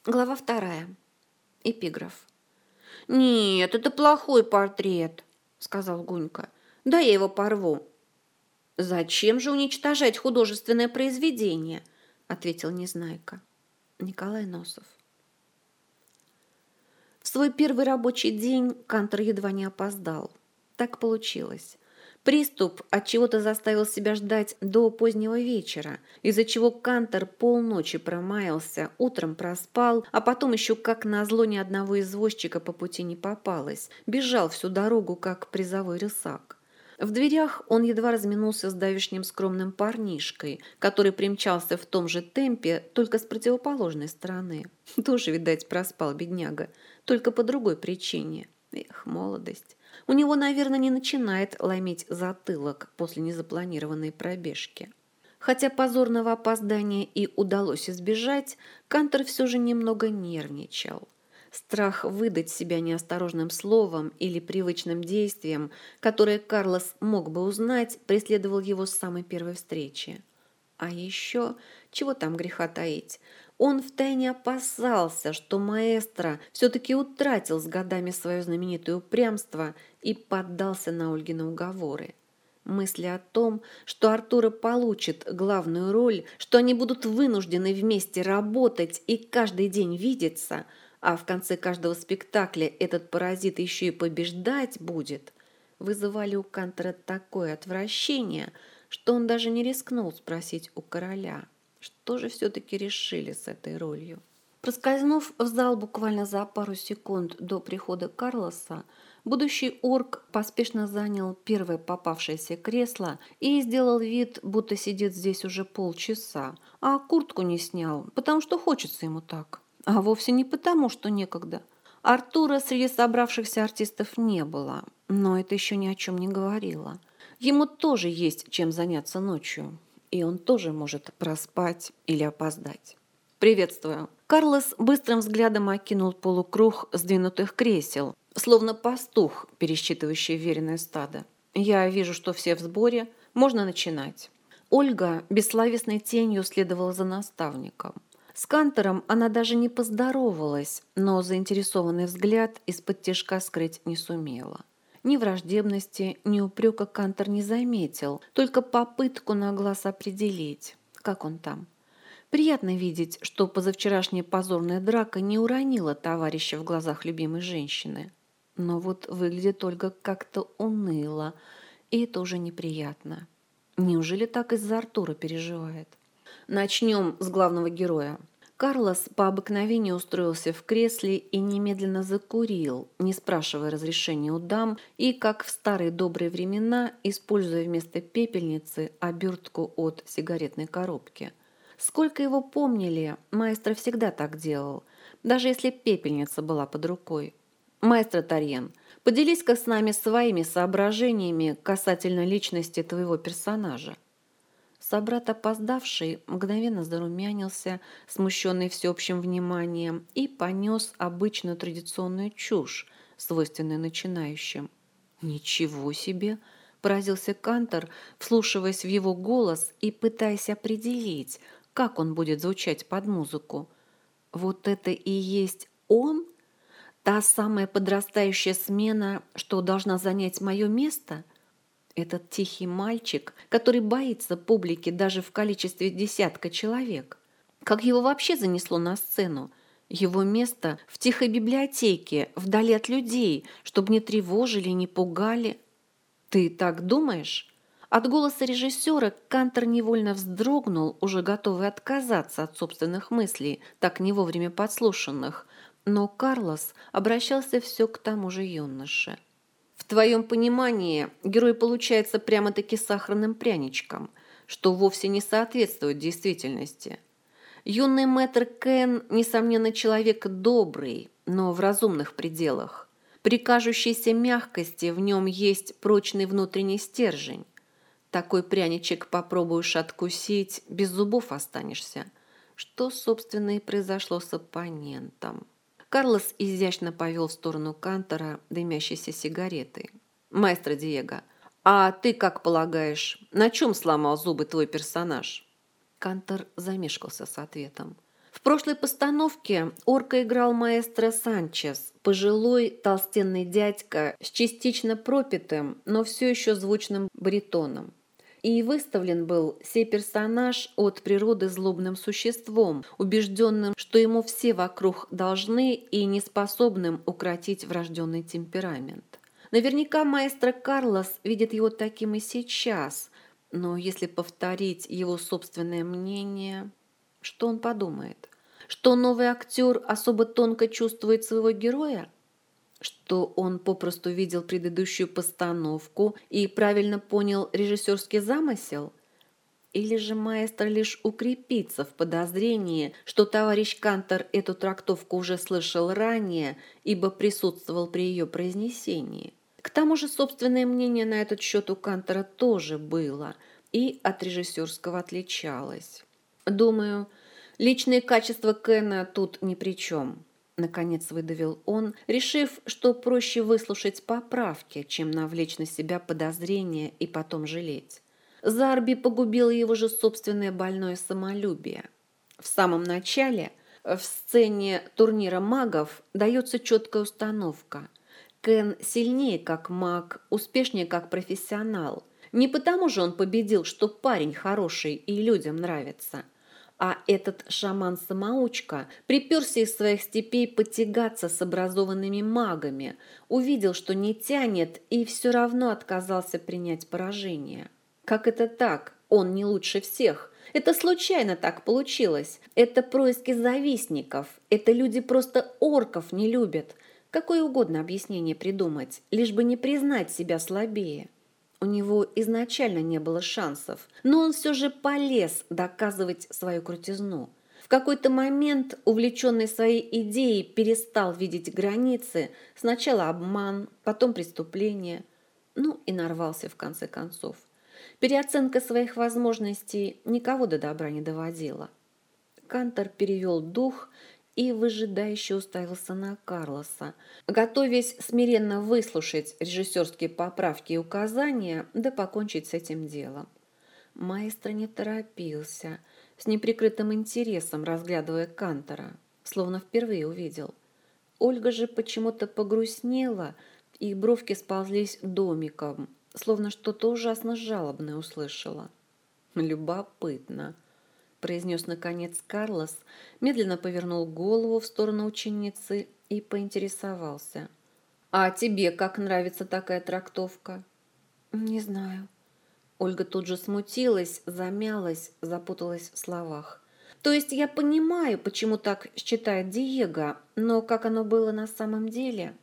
Глава 2. Эпиграф. «Нет, это плохой портрет», — сказал Гунька. «Да я его порву». «Зачем же уничтожать художественное произведение?» — ответил Незнайка. Николай Носов. В свой первый рабочий день Кантор едва не опоздал. Так получилось. Приступ отчего-то заставил себя ждать до позднего вечера, из-за чего Кантор полночи промаялся, утром проспал, а потом еще как назло ни одного извозчика по пути не попалось. Бежал всю дорогу, как призовой рысак. В дверях он едва разминулся с давешним скромным парнишкой, который примчался в том же темпе, только с противоположной стороны. Тоже, видать, проспал бедняга, только по другой причине. Эх, молодость. У него, наверное, не начинает ломить затылок после незапланированной пробежки. Хотя позорного опоздания и удалось избежать, Кантор все же немного нервничал. Страх выдать себя неосторожным словом или привычным действием, которое Карлос мог бы узнать, преследовал его с самой первой встречи. А еще, чего там греха таить, он втайне опасался, что маэстро все-таки утратил с годами свое знаменитое упрямство и поддался на Ольгины уговоры. Мысли о том, что Артура получит главную роль, что они будут вынуждены вместе работать и каждый день видеться, а в конце каждого спектакля этот паразит еще и побеждать будет, вызывали у Кантера такое отвращение, что он даже не рискнул спросить у короля, что же все-таки решили с этой ролью. Проскользнув в зал буквально за пару секунд до прихода Карлоса, будущий орк поспешно занял первое попавшееся кресло и сделал вид, будто сидит здесь уже полчаса, а куртку не снял, потому что хочется ему так, а вовсе не потому, что некогда. Артура среди собравшихся артистов не было, но это еще ни о чем не говорило. Ему тоже есть чем заняться ночью, и он тоже может проспать или опоздать. «Приветствую». Карлос быстрым взглядом окинул полукруг сдвинутых кресел, словно пастух, пересчитывающий веренное стадо. «Я вижу, что все в сборе. Можно начинать». Ольга бессловесной тенью следовала за наставником. С Кантором она даже не поздоровалась, но заинтересованный взгляд из-под тишка скрыть не сумела. Ни враждебности, ни упрека Кантор не заметил, только попытку на глаз определить, как он там. Приятно видеть, что позавчерашняя позорная драка не уронила товарища в глазах любимой женщины. Но вот выглядит Ольга как-то уныло, и это уже неприятно. Неужели так из-за Артура переживает? Начнем с главного героя. Карлос по обыкновению устроился в кресле и немедленно закурил, не спрашивая разрешения у дам, и, как в старые добрые времена, используя вместо пепельницы обертку от сигаретной коробки. Сколько его помнили, маэстро всегда так делал, даже если пепельница была под рукой. «Маэстро Тарьен, поделись-ка с нами своими соображениями касательно личности твоего персонажа». Собрат опоздавший мгновенно зарумянился, смущенный всеобщим вниманием, и понес обычную традиционную чушь, свойственную начинающим. «Ничего себе!» – поразился Кантор, вслушиваясь в его голос и пытаясь определить, как он будет звучать под музыку. «Вот это и есть он? Та самая подрастающая смена, что должна занять мое место?» Этот тихий мальчик, который боится публики даже в количестве десятка человек. Как его вообще занесло на сцену? Его место в тихой библиотеке, вдали от людей, чтобы не тревожили, не пугали. Ты так думаешь? От голоса режиссера Кантор невольно вздрогнул, уже готовый отказаться от собственных мыслей, так не вовремя подслушанных. Но Карлос обращался все к тому же юноше. В твоем понимании герой получается прямо-таки сахарным пряничком, что вовсе не соответствует действительности. Юный мэтр Кен, несомненно, человек добрый, но в разумных пределах. При кажущейся мягкости в нем есть прочный внутренний стержень. Такой пряничек попробуешь откусить, без зубов останешься. Что, собственно, и произошло с оппонентом. Карлос изящно повел в сторону Кантора дымящейся сигаретой. «Маэстро Диего, а ты как полагаешь, на чем сломал зубы твой персонаж?» Кантор замешкался с ответом. В прошлой постановке орка играл маэстро Санчес, пожилой толстенный дядька с частично пропитым, но все еще звучным баритоном. И выставлен был сей персонаж от природы злобным существом, убежденным, что ему все вокруг должны и неспособным укротить врожденный темперамент. Наверняка маэстро Карлос видит его таким и сейчас, но если повторить его собственное мнение, что он подумает? Что новый актер особо тонко чувствует своего героя? Что он попросту видел предыдущую постановку и правильно понял режиссерский замысел? Или же маэстро лишь укрепится в подозрении, что товарищ Кантор эту трактовку уже слышал ранее, ибо присутствовал при ее произнесении? К тому же собственное мнение на этот счет у Кантора тоже было и от режиссерского отличалось. Думаю, личные качества Кена тут ни при чем. Наконец выдавил он, решив, что проще выслушать поправки, чем навлечь на себя подозрения и потом жалеть. Зарби погубило его же собственное больное самолюбие. В самом начале, в сцене турнира магов, дается четкая установка. Кен сильнее как маг, успешнее как профессионал. Не потому же он победил, что парень хороший и людям нравится, а этот шаман-самоучка приперся из своих степей потягаться с образованными магами, увидел, что не тянет, и все равно отказался принять поражение. Как это так? Он не лучше всех. Это случайно так получилось. Это происки завистников. Это люди просто орков не любят. Какое угодно объяснение придумать, лишь бы не признать себя слабее. У него изначально не было шансов, но он все же полез доказывать свою крутизну. В какой-то момент, увлеченный своей идеей, перестал видеть границы, сначала обман, потом преступление, и нарвался в конце концов. Переоценка своих возможностей никого до добра не доводила. Кантор перевел дух и выжидающе уставился на Карлоса, готовясь смиренно выслушать режиссерские поправки и указания, да покончить с этим делом. Маэстро не торопился, с неприкрытым интересом разглядывая Кантора, словно впервые увидел. Ольга же почему-то погрустнела, и бровки сползлись домиком, словно что-то ужасно жалобное услышала. «Любопытно», — произнес наконец Карлос, медленно повернул голову в сторону ученицы и поинтересовался. «А тебе как нравится такая трактовка?» «Не знаю». Ольга тут же смутилась, замялась, запуталась в словах. «То есть я понимаю, почему так считает Диего, но как оно было на самом деле?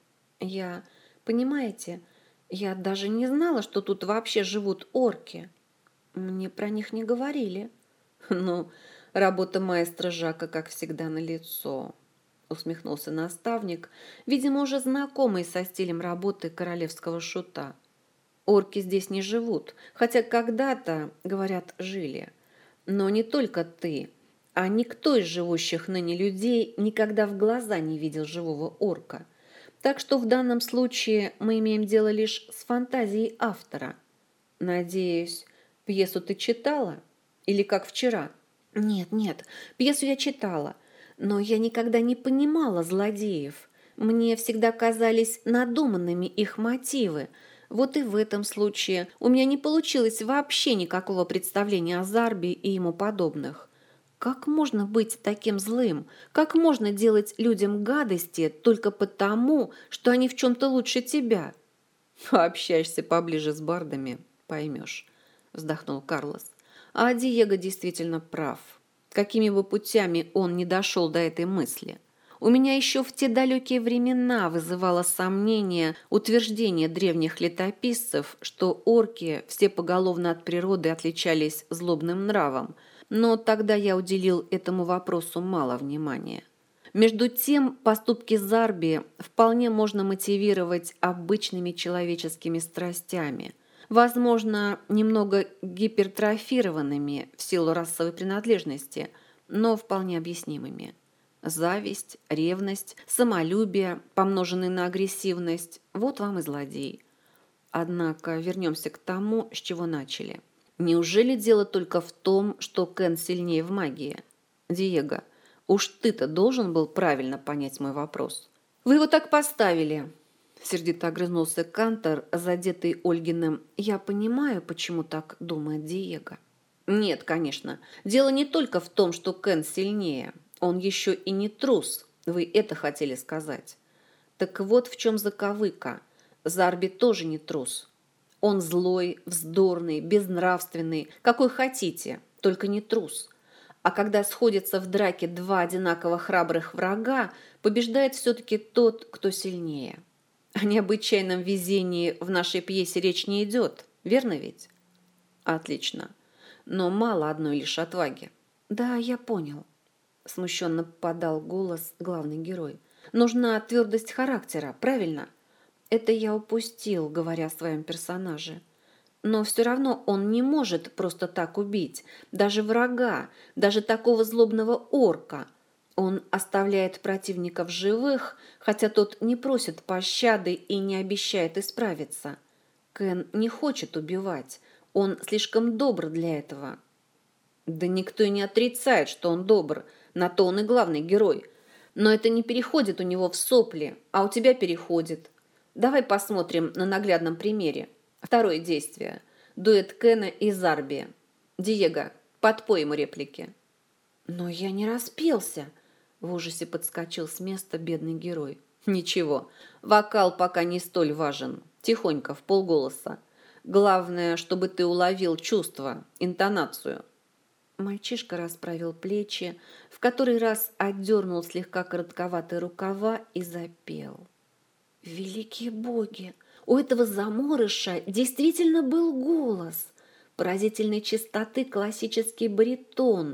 Понимаете, я даже не знала, что тут вообще живут орки. Мне про них не говорили». «Ну, работа маэстро Жака, как всегда, налицо», — усмехнулся наставник, видимо, уже знакомый со стилем работы королевского шута. «Орки здесь не живут, хотя когда-то, говорят, жили. Но не только ты, а никто из живущих ныне людей никогда в глаза не видел живого орка. Так что в данном случае мы имеем дело лишь с фантазией автора. Надеюсь, пьесу ты читала? Или как вчера?» «Нет, пьесу я читала, но я никогда не понимала злодеев. Мне всегда казались надуманными их мотивы. Вот и в этом случае у меня не получилось вообще никакого представления о Зарби и ему подобных. Как можно быть таким злым? Как можно делать людям гадости только потому, что они в чем-то лучше тебя?» «Пообщаешься поближе с бардами, поймешь», — вздохнул Карлос. А Диего действительно прав. Какими бы путями он не дошел до этой мысли. У меня еще в те далекие времена вызывало сомнение утверждение древних летописцев, что орки все поголовно от природы отличались злобным нравом, но тогда я уделил этому вопросу мало внимания. Между тем, поступки Зарби вполне можно мотивировать обычными человеческими страстями, возможно, немного гипертрофированными в силу расовой принадлежности, но вполне объяснимыми. Зависть, ревность, самолюбие, помноженные на агрессивность – вот вам и злодей. Однако вернемся к тому, с чего начали. Неужели дело только в том, что Кен сильнее в магии? Диего, Уж ты-то должен был правильно понять мой вопрос. Вы его так поставили, сердито огрызнулся Кантор, задетый Ольгиным. Я понимаю, почему так думает Диего. Нет, конечно. Дело не только в том, что Кен сильнее. Он еще и не трус. Вы это хотели сказать. Так вот в чем заковыка. Зарби тоже не трус. Он злой, вздорный, безнравственный, какой хотите, только не трус. А когда сходятся в драке два одинаково храбрых врага, побеждает все-таки тот, кто сильнее. О необычайном везении в нашей пьесе речь не идет, верно ведь? Отлично. Но мало одной лишь отваги. Да, я понял. Смущенно подал голос главный герой. Нужна твердость характера, правильно? Это я упустил, говоря о своем персонаже. Но все равно он не может просто так убить. Даже врага, даже такого злобного орка. Он оставляет противников живых, хотя тот не просит пощады и не обещает исправиться. Кен не хочет убивать. Он слишком добр для этого. Да никто и не отрицает, что он добр. На то он и главный герой. Но это не переходит у него в сопли, а у тебя переходит. Давай посмотрим на наглядном примере. Второе действие. Дуэт Кена и Зарби. Диего, подпой ему реплики. Но я не распелся. В ужасе подскочил с места бедный герой. Ничего, вокал пока не столь важен. Тихонько, в полголоса. Главное, чтобы ты уловил чувство, интонацию. Мальчишка расправил плечи, в который раз отдернул слегка коротковатые рукава и запел. Великие боги! У этого заморыша действительно был голос. Поразительной чистоты классический баритон,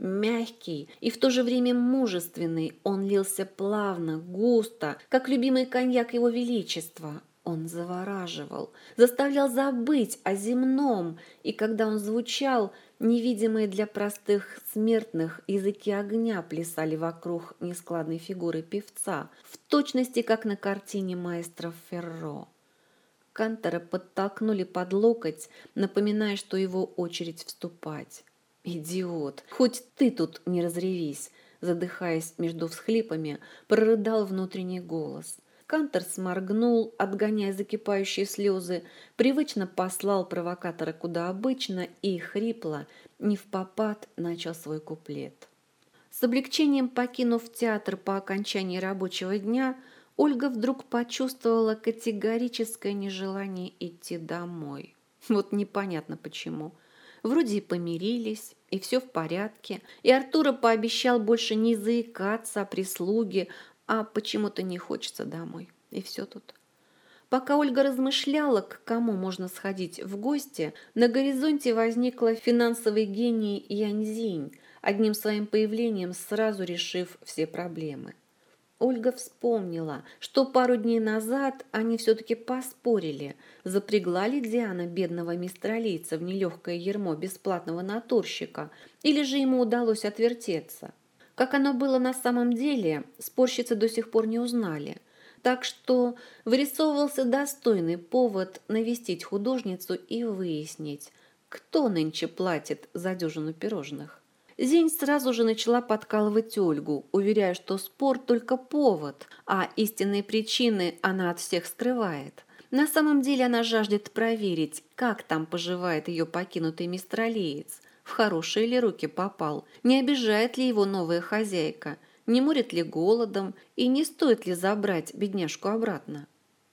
мягкий и в то же время мужественный. Он лился плавно, густо, как любимый коньяк его величества. Он завораживал, заставлял забыть о земном, и когда он звучал, невидимые для простых смертных языки огня плясали вокруг нескладной фигуры певца, в точности, как на картине маэстро Ферро. Кантора подтолкнули под локоть, напоминая, что его очередь вступать. «Идиот! Хоть ты тут не разревись!» Задыхаясь между всхлипами, прорыдал внутренний голос. Кантор сморгнул, отгоняя закипающие слезы, привычно послал провокатора куда обычно и хрипло, невпопад, начал свой куплет. С облегчением покинув театр по окончании рабочего дня, Ольга вдруг почувствовала категорическое нежелание идти домой. Вот непонятно почему. Вроде и помирились, и все в порядке, и Артура пообещал больше не заикаться о прислуге, а почему-то не хочется домой. И все тут. Пока Ольга размышляла, к кому можно сходить в гости, на горизонте возникла финансовый гений Яньзинь, одним своим появлением сразу решив все проблемы. Ольга вспомнила, что пару дней назад они все-таки поспорили, запрягла ли Диана бедного мистралийца в нелегкое ярмо бесплатного натурщика, или же ему удалось отвертеться. Как оно было на самом деле, спорщицы до сих пор не узнали. Так что вырисовывался достойный повод навестить художницу и выяснить, кто нынче платит за дюжину пирожных. Зинь сразу же начала подкалывать Ольгу, уверяя, что спор только повод, а истинные причины она от всех скрывает. На самом деле она жаждет проверить, как там поживает ее покинутый мистралиец, в хорошие ли руки попал, не обижает ли его новая хозяйка, не морит ли голодом и не стоит ли забрать бедняжку обратно.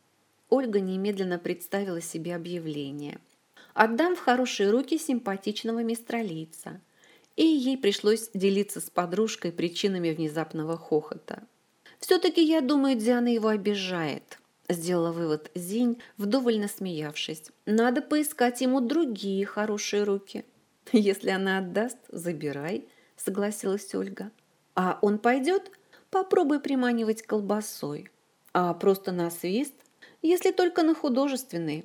Ольга немедленно представила себе объявление. «Отдам в хорошие руки симпатичного мистралийца». И ей пришлось делиться с подружкой причинами внезапного хохота. «Все-таки, я думаю, Диана его обижает», – сделала вывод Зинь, вдоволь насмеявшись. «Надо поискать ему другие хорошие руки». «Если она отдаст, забирай», – согласилась Ольга. «А он пойдет? Попробуй приманивать колбасой. А просто на свист? Если только на художественный».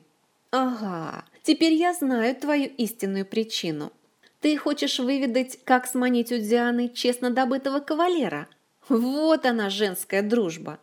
«Ага, теперь я знаю твою истинную причину. Ты хочешь выведать, как сманить у Дианы честно добытого кавалера? Вот она, женская дружба.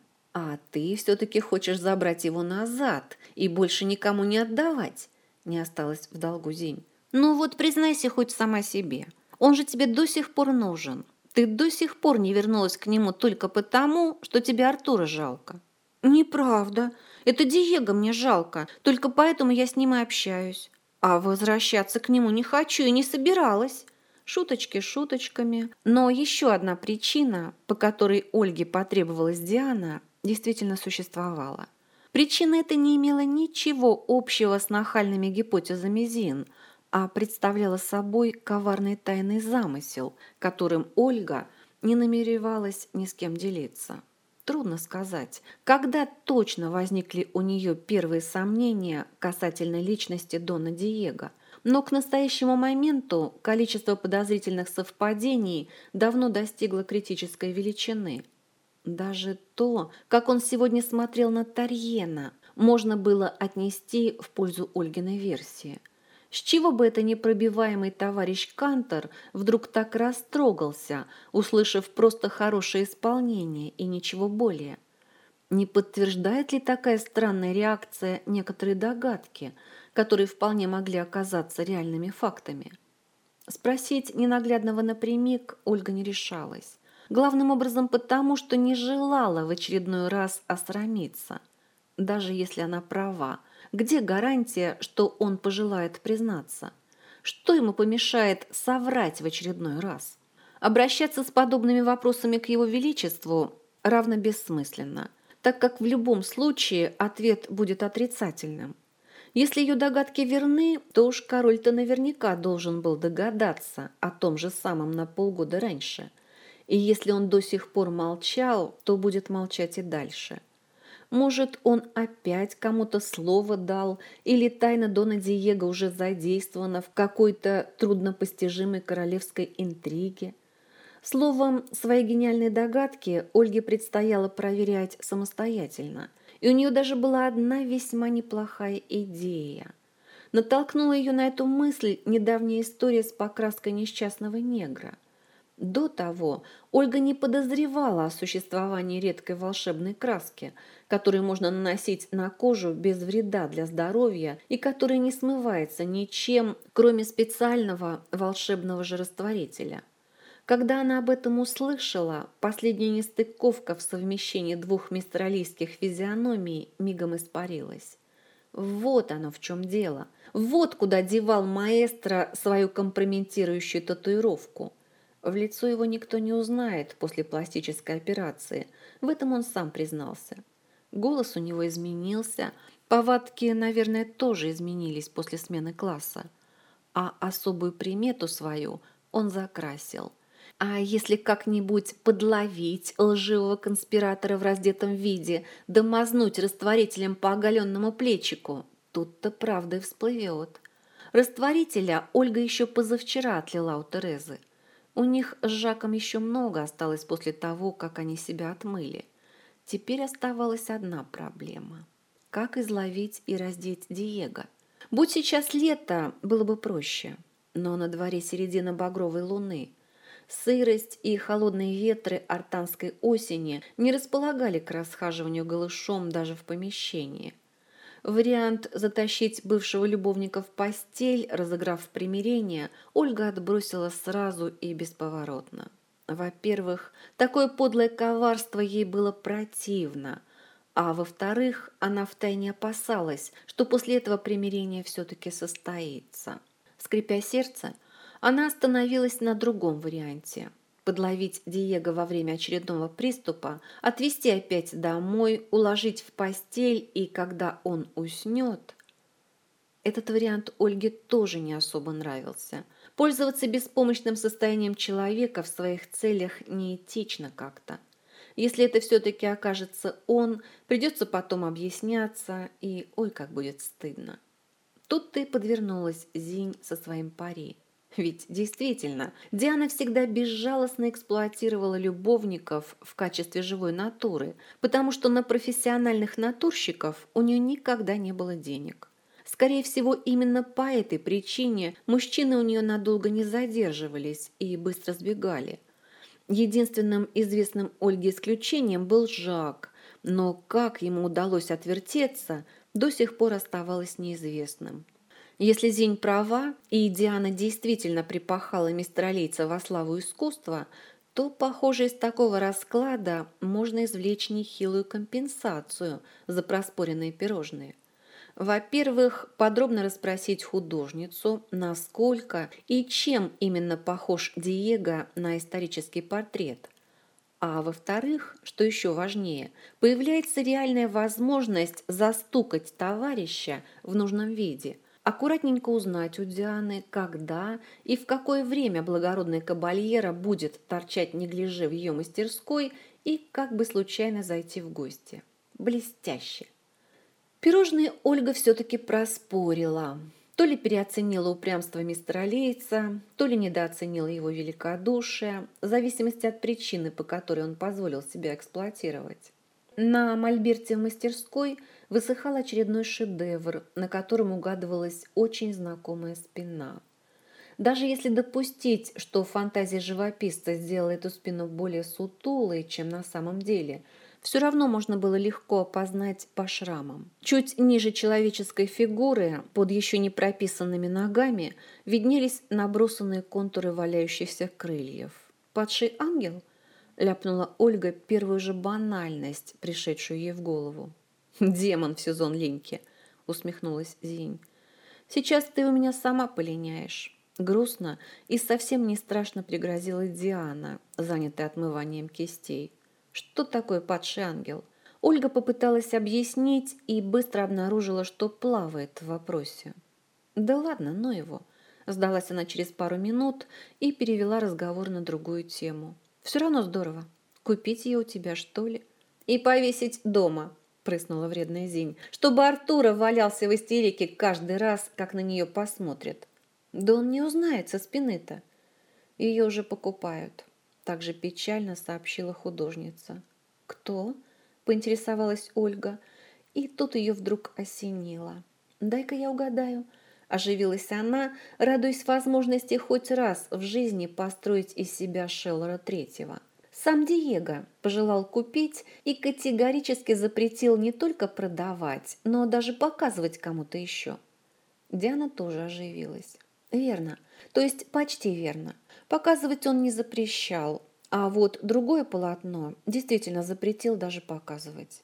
А ты все-таки хочешь забрать его назад и больше никому не отдавать?» Не осталась в долгу Зинь. «Ну вот признайся хоть сама себе. Он же тебе до сих пор нужен. Ты до сих пор не вернулась к нему только потому, что тебе Артура жалко». «Неправда. Это Диего мне жалко. Только поэтому я с ним и общаюсь. А возвращаться к нему не хочу и не собиралась». Шуточки шуточками, но еще одна причина, по которой Ольге потребовалась Диана, действительно существовала. Причина эта не имела ничего общего с нахальными гипотезами Зин, а представляла собой коварный тайный замысел, которым Ольга не намеревалась ни с кем делиться. Трудно сказать, когда точно возникли у нее первые сомнения касательно личности Дона Диего, но к настоящему моменту количество подозрительных совпадений давно достигло критической величины. Даже то, как он сегодня смотрел на Тарьена, можно было отнести в пользу Ольгиной версии. С чего бы это непробиваемый товарищ Кантор вдруг так растрогался, услышав просто хорошее исполнение и ничего более? Не подтверждает ли такая странная реакция некоторые догадки, которые вполне могли оказаться реальными фактами? Спросить ненаглядного напрямик Ольга не решалась. Главным образом потому, что не желала в очередной раз осрамиться. Даже если она права, где гарантия, что он пожелает признаться? Что ему помешает соврать в очередной раз? Обращаться с подобными вопросами к его величеству равно бессмысленно, так как в любом случае ответ будет отрицательным. Если ее догадки верны, то уж король-то наверняка должен был догадаться о том же самом на полгода раньше. И если он до сих пор молчал, то будет молчать и дальше. Может, он опять кому-то слово дал, или тайна Дона Диего уже задействована в какой-то труднопостижимой королевской интриге. Словом, свои гениальные догадки Ольге предстояло проверять самостоятельно, и у нее даже была одна весьма неплохая идея. Натолкнула ее на эту мысль недавняя история с покраской несчастного негра. До того Ольга не подозревала о существовании редкой волшебной краски, которую можно наносить на кожу без вреда для здоровья и которая не смывается ничем, кроме специального волшебного же растворителя. Когда она об этом услышала, последняя нестыковка в совмещении двух мистралийских физиономий мигом испарилась. Вот оно в чем дело. Вот куда девал маэстро свою компрометирующую татуировку. В лицо его никто не узнает после пластической операции. В этом он сам признался. Голос у него изменился, повадки, наверное, тоже изменились после смены класса. А особую примету свою он закрасил. А если как-нибудь подловить лживого конспиратора в раздетом виде, да мазнуть растворителем по оголенному плечику, тут-то правда и всплывет. Растворителя Ольга еще позавчера отлила у Терезы. У них с Жаком еще много осталось после того, как они себя отмыли. Теперь оставалась одна проблема. Как изловить и раздеть Диего? Будь сейчас лето, было бы проще. Но на дворе середина багровой луны. Сырость и холодные ветры артанской осени не располагали к расхаживанию голышом даже в помещении. Вариант затащить бывшего любовника в постель, разыграв примирение, Ольга отбросила сразу и бесповоротно. Во-первых, такое подлое коварство ей было противно, а во-вторых, она втайне опасалась, что после этого примирение все-таки состоится. Скрипя сердце, она остановилась на другом варианте. Подловить Диего во время очередного приступа, отвезти опять домой, уложить в постель, и когда он уснет... Этот вариант Ольге тоже не особо нравился. Пользоваться беспомощным состоянием человека в своих целях неэтично как-то. Если это все-таки окажется он, придется потом объясняться, и ой, как будет стыдно. Тут-то и подвернулась Зинь со своим пари. Ведь действительно, Диана всегда безжалостно эксплуатировала любовников в качестве живой натуры, потому что на профессиональных натурщиков у нее никогда не было денег. Скорее всего, именно по этой причине мужчины у нее надолго не задерживались и быстро сбегали. Единственным известным Ольге исключением был Жак, но как ему удалось отвертеться, до сих пор оставалось неизвестным. Если Зинь права, и Диана действительно припахала мистралийца во славу искусства, то, похоже, из такого расклада можно извлечь нехилую компенсацию за проспоренные пирожные. Во-первых, подробно расспросить художницу, насколько и чем именно похож Диего на исторический портрет. А во-вторых, что еще важнее, появляется реальная возможность застукать товарища в нужном виде, аккуратненько узнать у Дианы, когда и в какое время благородный кабальера будет торчать неглиже в ее мастерской и как бы случайно зайти в гости. Блестяще! Пирожные Ольга все-таки проспорила. То ли переоценила упрямство мистера Лейтса, то ли недооценила его великодушие, в зависимости от причины, по которой он позволил себя эксплуатировать. На мольберте в мастерской высыхал очередной шедевр, на котором угадывалась очень знакомая спина. Даже если допустить, что фантазия живописца сделала эту спину более сутулой, чем на самом деле – все равно можно было легко опознать по шрамам. Чуть ниже человеческой фигуры, под еще не прописанными ногами, виднелись набросанные контуры валяющихся крыльев. «Падший ангел?» – ляпнула Ольга первую же банальность, пришедшую ей в голову. «Демон в сезон линьки!» – усмехнулась Зинь. «Сейчас ты у меня сама полиняешь». Грустно и совсем не страшно пригрозила Диана, занятая отмыванием кистей. Что такое падший ангел? Ольга попыталась объяснить и быстро обнаружила, что плавает в вопросе. Да ладно, ну его. Сдалась она через пару минут и перевела разговор на другую тему. Все равно здорово. Купить ее у тебя, что ли? И повесить дома, прыснула вредная Зинь, чтобы Артура валялся в истерике каждый раз, как на нее посмотрит. Да он не узнает со спины-то. Ее уже покупают. Также печально сообщила художница. «Кто?» – поинтересовалась Ольга. И тут ее вдруг осенило. «Дай-ка я угадаю». Оживилась она, радуясь возможности хоть раз в жизни построить из себя Шеллора Третьего. Сам Диего пожелал купить и категорически запретил не только продавать, но даже показывать кому-то еще. Диана тоже оживилась. Верно, то есть почти верно. Показывать он не запрещал, а вот другое полотно действительно запретил даже показывать.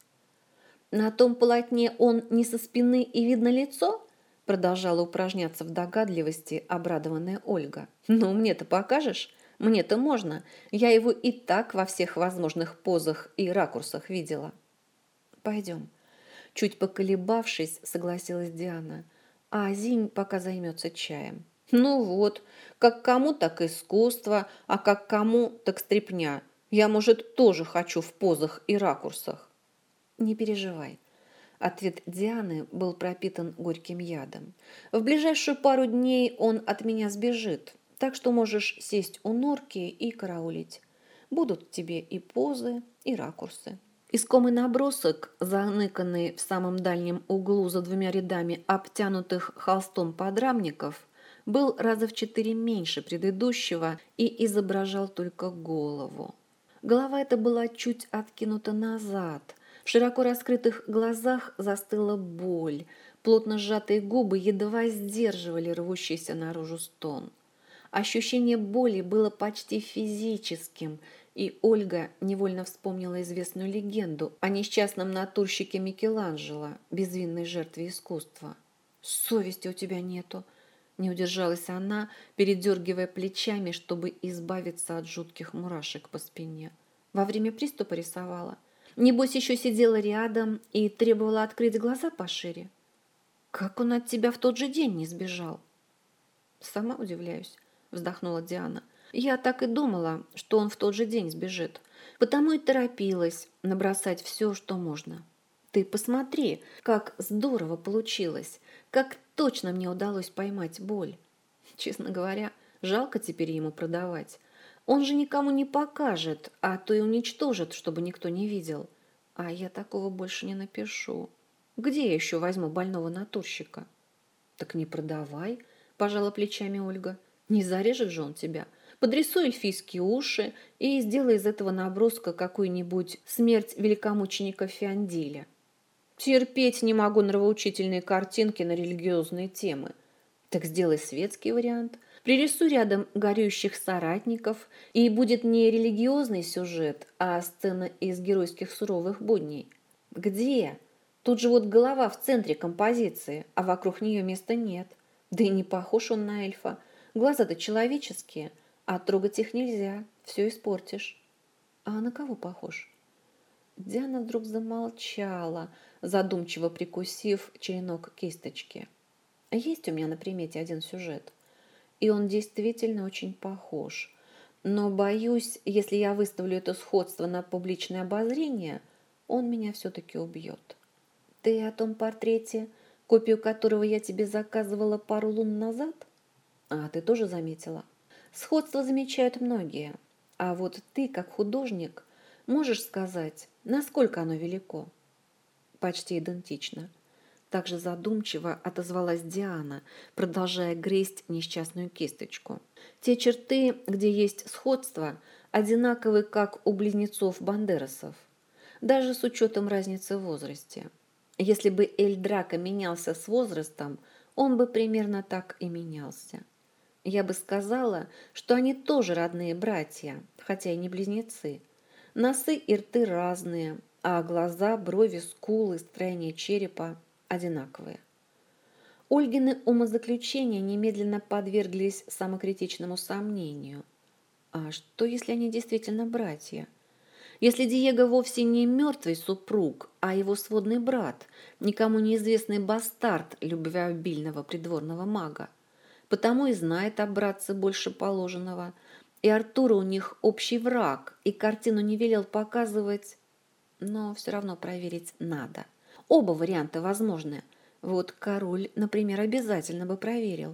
На том полотне он не со спины и видно лицо? Продолжала упражняться в догадливости обрадованная Ольга. Ну, мне-то покажешь? Мне-то можно. Я его и так во всех возможных позах и ракурсах видела. Пойдем. Чуть поколебавшись, согласилась Диана. А Зинь пока займется чаем. Ну вот, как кому, так искусство, а как кому, так стряпня. Я, может, тоже хочу в позах и ракурсах. Не переживай. Ответ Дианы был пропитан горьким ядом. В ближайшую пару дней он от меня сбежит, так что можешь сесть у норки и караулить. Будут тебе и позы, и ракурсы. Искомый набросок, заныканный в самом дальнем углу за двумя рядами обтянутых холстом подрамников, был раза в 4 меньше предыдущего и изображал только голову. Голова эта была чуть откинута назад. В широко раскрытых глазах застыла боль. Плотно сжатые губы едва сдерживали рвущийся наружу стон. Ощущение боли было почти физическим, и Ольга невольно вспомнила известную легенду о несчастном натурщике Микеланджело, безвинной жертве искусства. «Совести у тебя нету!» Не удержалась она, передергивая плечами, чтобы избавиться от жутких мурашек по спине. Во время приступа рисовала. Небось, еще сидела рядом и требовала открыть глаза пошире. Как он от тебя в тот же день не сбежал? Сама удивляюсь, вздохнула Диана. Я так и думала, что он в тот же день сбежит. Потому и торопилась набросать все, что можно. Ты посмотри, как здорово получилось, как точно мне удалось поймать боль. Честно говоря, жалко теперь ему продавать. Он же никому не покажет, а то и уничтожит, чтобы никто не видел. А я такого больше не напишу. Где я еще возьму больного натурщика? Так не продавай, пожала плечами Ольга. Не зарежет же он тебя. Подрисуй эльфийские уши и сделай из этого наброска какую-нибудь смерть великомученика Феондиля. Терпеть не могу нравоучительные картинки на религиозные темы. Так сделай светский вариант. Пририсуй рядом горюющих соратников, и будет не религиозный сюжет, а сцена из геройских суровых будней. Где? Тут же вот голова в центре композиции, а вокруг нее места нет. Да и не похож он на эльфа. Глаза-то человеческие, а трогать их нельзя, все испортишь. А на кого похож? Диана вдруг замолчала, задумчиво прикусив черенок кисточки. Есть у меня на примете один сюжет, и он действительно очень похож. Но, боюсь, если я выставлю это сходство на публичное обозрение, он меня все-таки убьет. Ты о том портрете, копию которого я тебе заказывала пару лун назад? А ты тоже заметила? Сходство замечают многие. А вот ты, как художник, можешь сказать, насколько оно велико? Почти идентично. Также задумчиво отозвалась Диана, продолжая грызть несчастную кисточку. Те черты, где есть сходство, одинаковы, как у близнецов Бандерасов, даже с учетом разницы в возрасте. Если бы Эльдрака менялся с возрастом, он бы примерно так и менялся. Я бы сказала, что они тоже родные братья, хотя и не близнецы. Носы и рты разные, а глаза, брови, скулы, строение черепа одинаковые. Ольгины умозаключения немедленно подверглись самокритичному сомнению. А что, если они действительно братья? Если Диего вовсе не мертвый супруг, а его сводный брат, никому неизвестный бастард любвеобильного придворного мага, потому и знает о братце больше положенного, и Артура у них общий враг, и картину не велел показывать, но все равно проверить надо. Оба варианта возможны. Вот король, например, обязательно бы проверил.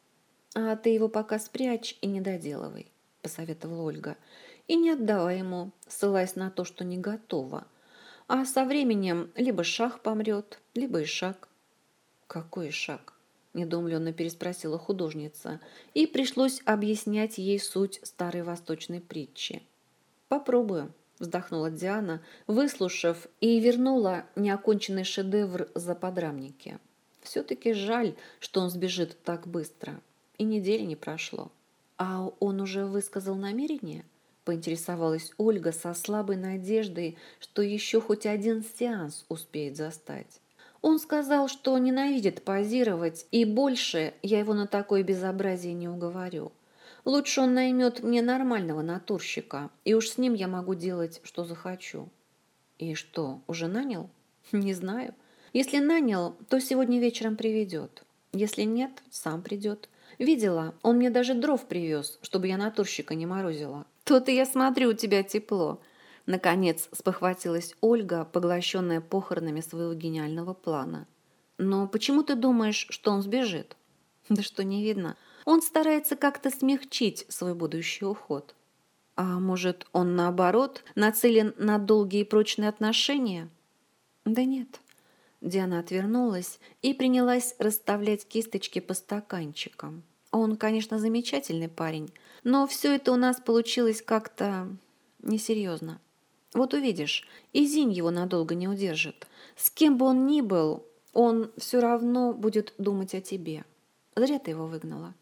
А ты его пока спрячь и не доделывай, посоветовала Ольга. И не отдавай ему, ссылаясь на то, что не готова. А со временем либо шах помрет, либо и шаг. Какой шаг? Недоумленно переспросила художница, и пришлось объяснять ей суть старой восточной притчи. «Попробую», – вздохнула Диана, выслушав, и вернула неоконченный шедевр за подрамники. Все-таки жаль, что он сбежит так быстро, и недели не прошло. «А он уже высказал намерение?» – поинтересовалась Ольга со слабой надеждой, что еще хоть один сеанс успеет застать. Он сказал, что ненавидит позировать, и больше я его на такое безобразие не уговорю. Лучше он наймет мне нормального натурщика, и уж с ним я могу делать, что захочу. И что, уже нанял? Не знаю. Если нанял, то сегодня вечером приведет. Если нет, сам придет. Видела, он мне даже дров привез, чтобы я натурщика не морозила. То-то я смотрю, у тебя тепло. Наконец спохватилась Ольга, поглощенная похоронами своего гениального плана. Но почему ты думаешь, что он сбежит? Да что не видно. Он старается как-то смягчить свой будущий уход. А может, он наоборот нацелен на долгие и прочные отношения? Да нет. Диана отвернулась и принялась расставлять кисточки по стаканчикам. Он, конечно, замечательный парень, но все это у нас получилось как-то несерьезно. Вот увидишь, и Зинь его надолго не удержит. С кем бы он ни был, он все равно будет думать о тебе. Зря ты его выгнала.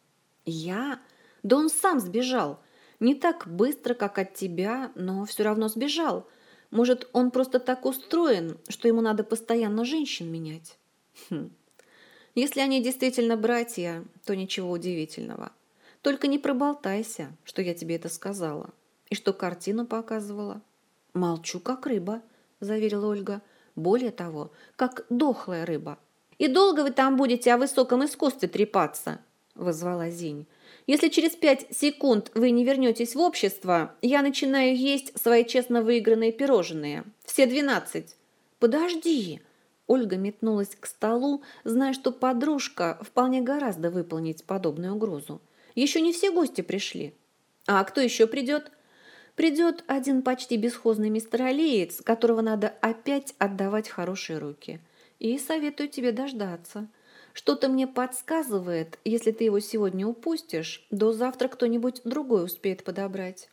Я? Да он сам сбежал. Не так быстро, как от тебя, но все равно сбежал. Может, он просто так устроен, что ему надо постоянно женщин менять? Хм. Если они действительно братья, то ничего удивительного. Только не проболтайся, что я тебе это сказала. И что картину показывала. «Молчу, как рыба», – заверила Ольга. «Более того, как дохлая рыба». «И долго вы там будете о высоком искусстве трепаться?» – воззвала Зинь. «Если через 5 секунд вы не вернетесь в общество, я начинаю есть свои честно выигранные пирожные. Все 12». «Подожди!» Ольга метнулась к столу, зная, что подружка вполне гораздо выполнить подобную угрозу. «Еще не все гости пришли». «А кто еще придет?» Придет один почти бесхозный мистер Алиец, которого надо опять отдавать в хорошие руки. И советую тебе дождаться. Что-то мне подсказывает, если ты его сегодня упустишь, до завтра кто-нибудь другой успеет подобрать».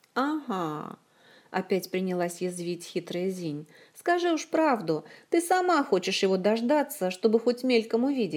«Ага», — опять принялась язвить хитрая Зинь. «Скажи уж правду, ты сама хочешь его дождаться, чтобы хоть мельком увидеть.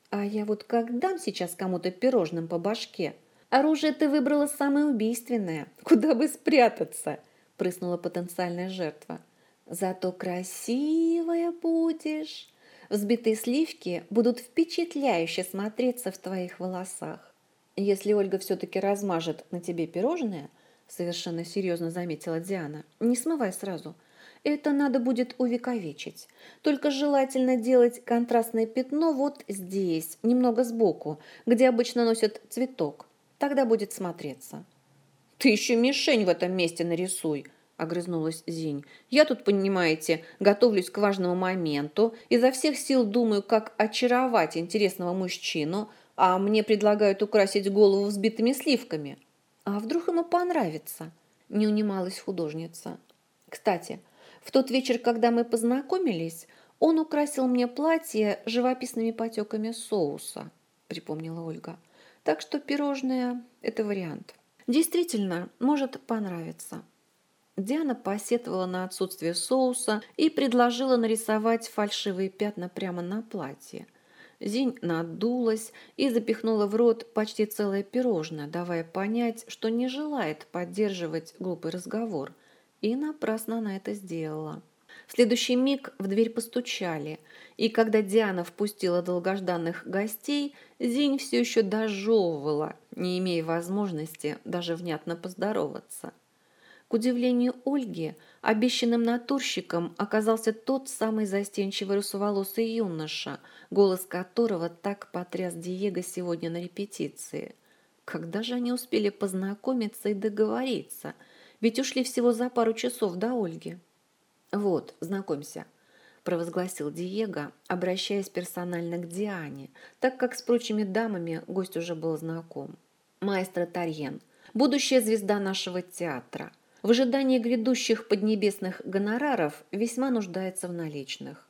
А я вот как дам сейчас кому-то пирожным по башке. Оружие ты выбрала самое убийственное. Куда бы спрятаться? Прыснула потенциальная жертва. Зато красивая будешь. Взбитые сливки будут впечатляюще смотреться в твоих волосах. Если Ольга все-таки размажет на тебе пирожное, совершенно серьезно заметила Диана, не смывай сразу. Это надо будет увековечить. Только желательно делать контрастное пятно вот здесь, немного сбоку, где обычно носят цветок. Тогда будет смотреться. «Ты еще мишень в этом месте нарисуй», — огрызнулась Зинь. «Я тут, понимаете, готовлюсь к важному моменту, изо всех сил думаю, как очаровать интересного мужчину, а мне предлагают украсить голову взбитыми сливками. А вдруг ему понравится?» — не унималась художница. «Кстати, в тот вечер, когда мы познакомились, он украсил мне платье живописными потеками соуса», — припомнила Ольга. «Так что пирожное — это вариант». Действительно, может понравиться. Диана посетовала на отсутствие соуса и предложила нарисовать фальшивые пятна прямо на платье. Зинь надулась и запихнула в рот почти целое пирожное, давая понять, что не желает поддерживать глупый разговор. И напрасно она это сделала. В следующий миг в дверь постучали, и когда Диана впустила долгожданных гостей, Зинь все еще дожевывала, не имея возможности даже внятно поздороваться. К удивлению Ольги, обещанным натурщиком оказался тот самый застенчивый русоволосый юноша, голос которого так потряс Диего сегодня на репетиции. Когда же они успели познакомиться и договориться? Ведь ушли всего за пару часов до Ольги. «Вот, знакомься», – провозгласил Диего, обращаясь персонально к Диане, так как с прочими дамами гость уже был знаком. «Маэстро Тарьен, будущая звезда нашего театра, в ожидании грядущих поднебесных гонораров весьма нуждается в наличных».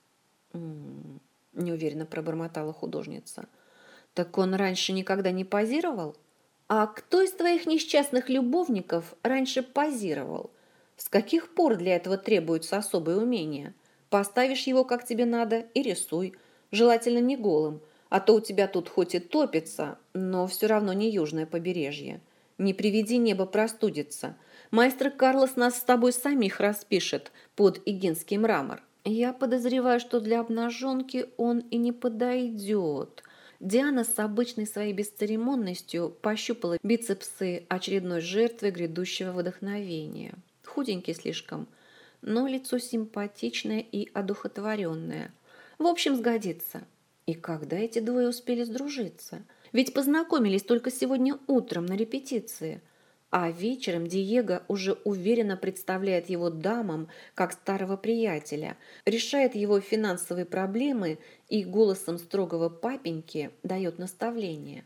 Неуверенно пробормотала художница. «Так он раньше никогда не позировал? А кто из твоих несчастных любовников раньше позировал? С каких пор для этого требуются особые умения? Поставишь его, как тебе надо, и рисуй. Желательно не голым, а то у тебя тут хоть и топится, но все равно не южное побережье. Не приведи небо простудиться. Маэстро Карлос нас с тобой самих распишет под игинский мрамор. Я подозреваю, что для обнаженки он и не подойдет». Диана с обычной своей бесцеремонностью пощупала бицепсы очередной жертвы грядущего вдохновения. Худенький слишком, но лицо симпатичное и одухотворенное. В общем, сгодится. И когда эти двое успели сдружиться? Ведь познакомились только сегодня утром на репетиции. А вечером Диего уже уверенно представляет его дамам как старого приятеля, решает его финансовые проблемы и голосом строгого папеньки дает наставления.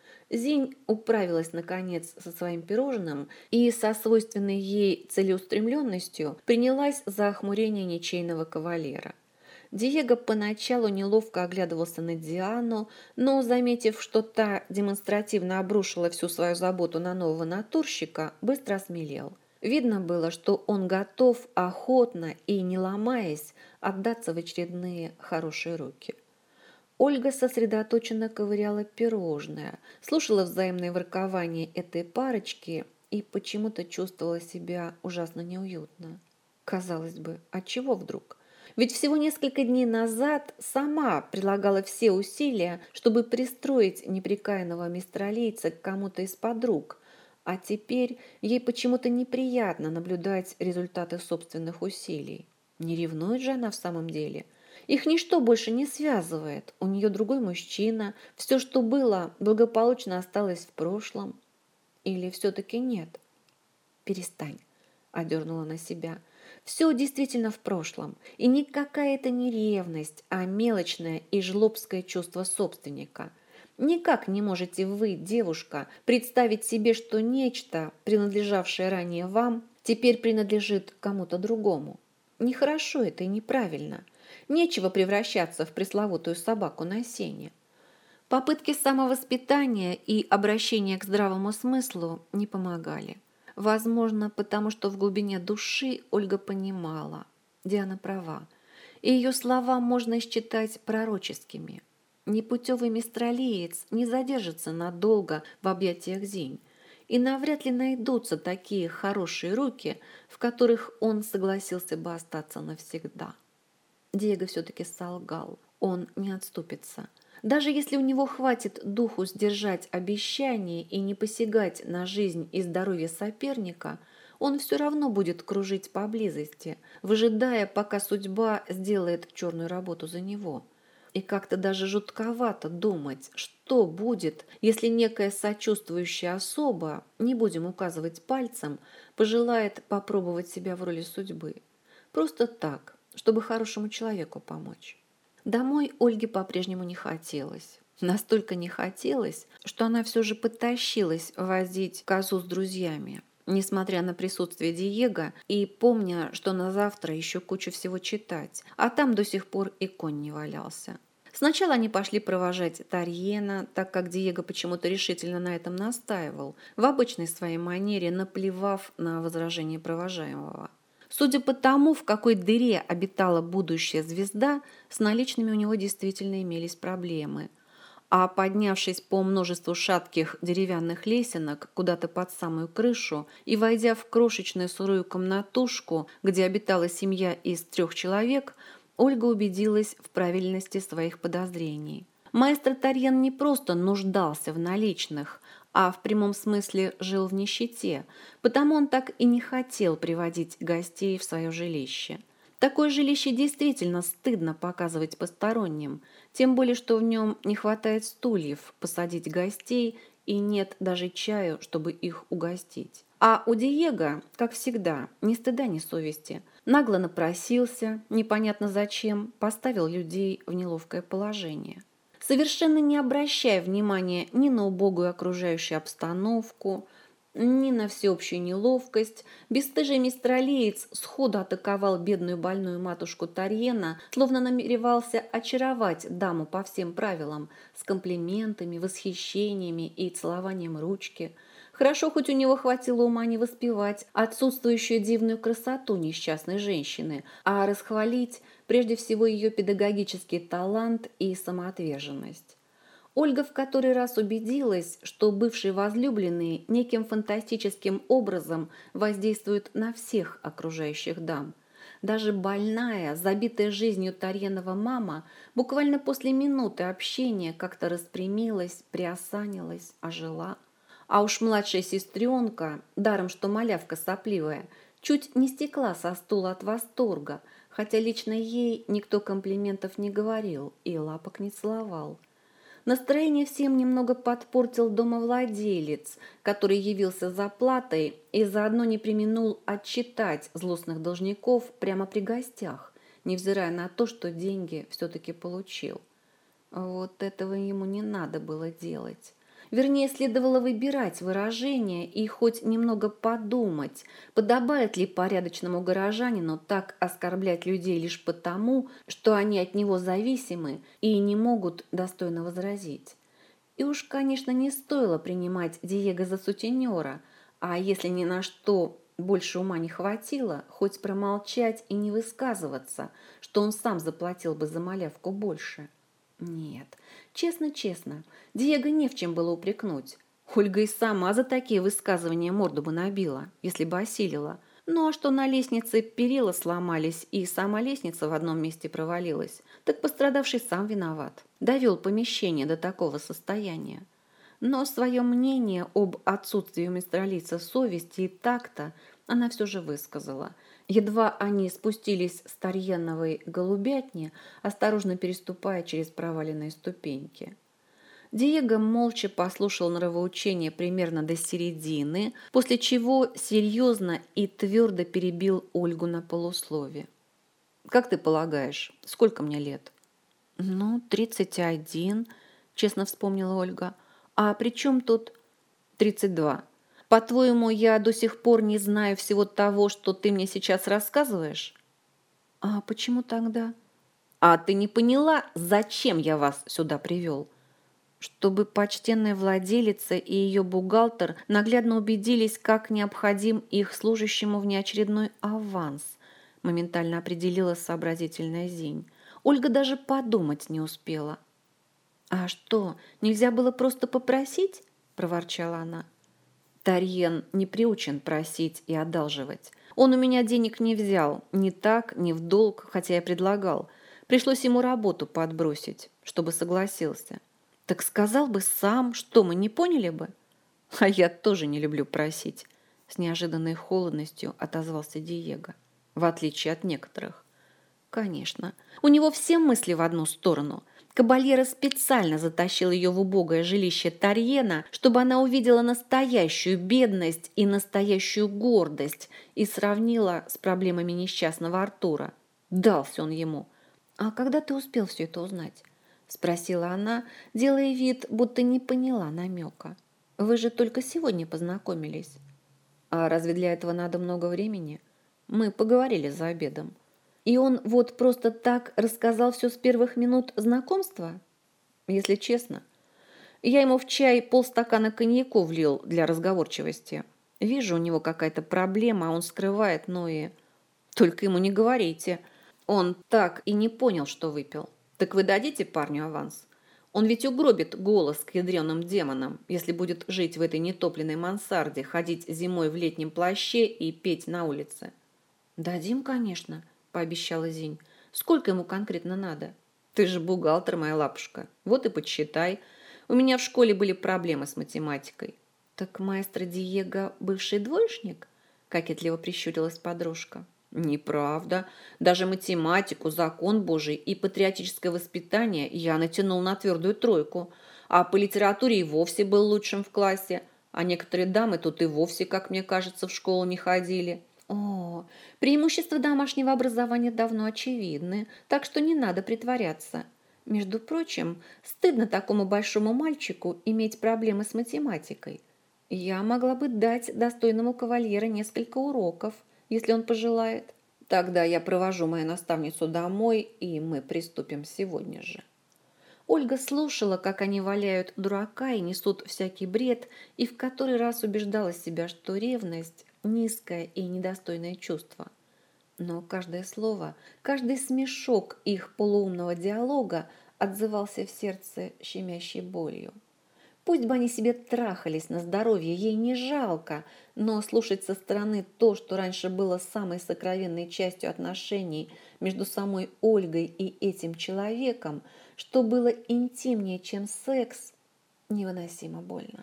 Зинь управилась, наконец, со своим пирожным и со свойственной ей целеустремленностью принялась за охмурение ничейного кавалера. Диего поначалу неловко оглядывался на Диану, но, заметив, что та демонстративно обрушила всю свою заботу на нового натурщика, быстро осмелел. Видно было, что он готов охотно и, не ломаясь, отдаться в очередные хорошие руки. Ольга сосредоточенно ковыряла пирожное, слушала взаимное воркование этой парочки и почему-то чувствовала себя ужасно неуютно. Казалось бы, отчего вдруг? Ведь всего несколько дней назад сама прилагала все усилия, чтобы пристроить непрекаянного мистралийца к кому-то из подруг, а теперь ей почему-то неприятно наблюдать результаты собственных усилий. Не ревнует же она в самом деле – их ничто больше не связывает. У нее другой мужчина. Все, что было, благополучно осталось в прошлом. Или все-таки нет? Перестань, одернула на себя. Все действительно в прошлом. И никакая это не ревность, а мелочное и жлобское чувство собственника. Никак не можете вы, девушка, представить себе, что нечто, принадлежавшее ранее вам, теперь принадлежит кому-то другому. Нехорошо это и неправильно. Нечего превращаться в пресловутую собаку на сене. Попытки самовоспитания и обращения к здравому смыслу не помогали. Возможно, потому что в глубине души Ольга понимала, Диана права, и ее слова можно считать пророческими. непутевый мистралиец не задержится надолго в объятиях Зинь, и навряд ли найдутся такие хорошие руки, в которых он согласился бы остаться навсегда. Диего все-таки солгал. Он не отступится. Даже если у него хватит духу сдержать обещание и не посягать на жизнь и здоровье соперника, он все равно будет кружить поблизости, выжидая, пока судьба сделает черную работу за него. И как-то даже жутковато думать, что будет, если некая сочувствующая особа, не будем указывать пальцем, пожелает попробовать себя в роли судьбы. Просто так, чтобы хорошему человеку помочь. Домой Ольге по-прежнему не хотелось. Настолько не хотелось, что она все же потащилась возить козу с друзьями, несмотря на присутствие Диего и помня, что на завтра еще кучу всего читать, а там до сих пор и конь не валялся. Сначала они пошли провожать Тарьена, так как Диего почему-то решительно на этом настаивал, в обычной своей манере наплевав на возражение провожаемого. Судя по тому, в какой дыре обитала будущая звезда, с наличными у него действительно имелись проблемы. А поднявшись по множеству шатких деревянных лесенок куда-то под самую крышу и войдя в крошечную сырую комнатушку, где обитала семья из 3 человек, Ольга убедилась в правильности своих подозрений. Маэстро Тарьен не просто нуждался в наличных, а в прямом смысле жил в нищете, потому он так и не хотел приводить гостей в свое жилище. Такое жилище действительно стыдно показывать посторонним, тем более, что в нем не хватает стульев посадить гостей и нет даже чаю, чтобы их угостить. А у Диего, как всегда, ни стыда, ни совести. Нагло напросился, непонятно зачем, поставил людей в неловкое положение. Совершенно не обращая внимания ни на убогую окружающую обстановку, ни на всеобщую неловкость, бесстыжий мистралиец сходу атаковал бедную больную матушку Тарьена, словно намеревался очаровать даму по всем правилам, с комплиментами, восхищениями и целованием ручки. Хорошо, хоть у него хватило ума не воспевать отсутствующую дивную красоту несчастной женщины, а расхвалить прежде всего ее педагогический талант и самоотверженность. Ольга в который раз убедилась, что бывший возлюбленный неким фантастическим образом воздействует на всех окружающих дам. Даже больная, забитая жизнью Тарьенова мама буквально после минуты общения как-то распрямилась, приосанилась, ожила. А уж младшая сестренка, даром что малявка сопливая, чуть не стекла со стула от восторга, хотя лично ей никто комплиментов не говорил и лапок не целовал. Настроение всем немного подпортил домовладелец, который явился за платой и заодно не преминул отчитать злостных должников прямо при гостях, невзирая на то, что деньги все-таки получил. Вот этого ему не надо было делать. Вернее, следовало выбирать выражения и хоть немного подумать, подобает ли порядочному горожанину так оскорблять людей лишь потому, что они от него зависимы и не могут достойно возразить. И уж, конечно, не стоило принимать Диего за сутенера, а если ни на что больше ума не хватило, хоть промолчать и не высказываться, что он сам заплатил бы за малявку больше. Нет, честно, Диего не в чем было упрекнуть. Ольга и сама за такие высказывания морду бы набила, если бы осилила. Ну а что на лестнице перила сломались и сама лестница в одном месте провалилась, так пострадавший сам виноват. Довел помещение до такого состояния. Но свое мнение об отсутствии у мистралица совести и такта она все же высказала. Едва они спустились с Тарьеновой голубятни, осторожно переступая через проваленные ступеньки. Диего молча послушал нравоучение примерно до середины, после чего серьезно и твердо перебил Ольгу на полуслове. «Как ты полагаешь, сколько мне лет?» «Ну, 31», честно вспомнила Ольга. «А при чем тут 32? По-твоему, я до сих пор не знаю всего того, что ты мне сейчас рассказываешь?» «А почему тогда?» «А ты не поняла, зачем я вас сюда привел?» «Чтобы почтенная владелица и ее бухгалтер наглядно убедились, как необходим их служащему внеочередной аванс», моментально определила сообразительная Зинь. Ольга даже подумать не успела. «А что, нельзя было просто попросить?» – проворчала она. «Тарьен не приучен просить и одалживать. Он у меня денег не взял, ни так, ни в долг, хотя я предлагал. Пришлось ему работу подбросить, чтобы согласился. Так сказал бы сам, что мы не поняли бы?» «А я тоже не люблю просить», – с неожиданной холодностью отозвался Диего. «В отличие от некоторых». «Конечно. У него все мысли в одну сторону. Кабальера специально затащил ее в убогое жилище Тарьена, чтобы она увидела настоящую бедность и настоящую гордость и сравнила с проблемами несчастного Артура. Дался он ему. А когда ты успел все это узнать?» – спросила она, делая вид, будто не поняла намека. «Вы же только сегодня познакомились». «А разве для этого надо много времени? Мы поговорили за обедом». «И он вот просто так рассказал все с первых минут знакомства?» «Если честно, я ему в чай полстакана коньяку влил для разговорчивости. Вижу, у него какая-то проблема, а он скрывает, ну и...» «Только ему не говорите. Он так и не понял, что выпил. Так вы дадите парню аванс? Он ведь угробит голос к ядреным демонам, если будет жить в этой нетопленной мансарде, ходить зимой в летнем плаще и петь на улице». «Дадим, конечно», – пообещала Зинь. «Сколько ему конкретно надо?» «Ты же бухгалтер, моя лапушка. Вот и подсчитай. У меня в школе были проблемы с математикой». «Так маэстро Диего бывший двоечник?» – кокетливо прищурилась подружка. «Неправда. Даже математику, закон Божий и патриотическое воспитание я натянул на твердую тройку. А по литературе и вовсе был лучшим в классе. А некоторые дамы тут и вовсе, как мне кажется, в школу не ходили». «О, преимущества домашнего образования давно очевидны, так что не надо притворяться. Между прочим, стыдно такому большому мальчику иметь проблемы с математикой. Я могла бы дать достойному кавальера несколько уроков, если он пожелает. Тогда я провожу мою наставницу домой, и мы приступим сегодня же». Ольга слушала, как они валяют дурака и несут всякий бред, и в который раз убеждала себя, что ревность – низкое и недостойное чувство. Но каждое слово, каждый смешок их полуумного диалога отзывался в сердце щемящей болью. Пусть бы они себе трахались на здоровье, ей не жалко, но слушать со стороны то, что раньше было самой сокровенной частью отношений между самой Ольгой и этим человеком, что было интимнее, чем секс, невыносимо больно.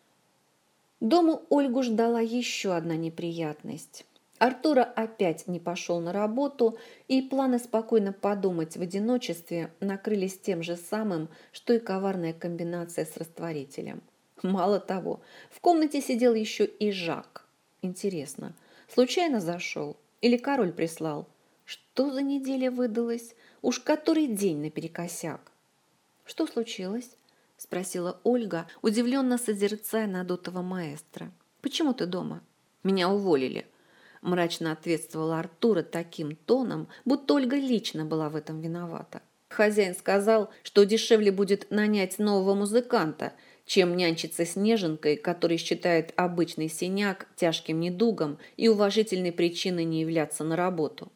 Дома Ольгу ждала еще одна неприятность. Артура опять не пошел на работу, и планы спокойно подумать в одиночестве накрылись тем же самым, что и коварная комбинация с растворителем. Мало того, в комнате сидел еще и Жак. Интересно, случайно зашел или король прислал? Что за неделя выдалась? Уж который день наперекосяк. Что случилось? – спросила Ольга, удивленно созерцая надутого маэстро. «Почему ты дома?» «Меня уволили», – мрачно ответствовал Артура таким тоном, будто Ольга лично была в этом виновата. «Хозяин сказал, что дешевле будет нанять нового музыканта, чем нянчиться с неженкой, который считает обычный синяк тяжким недугом и уважительной причиной не являться на работу».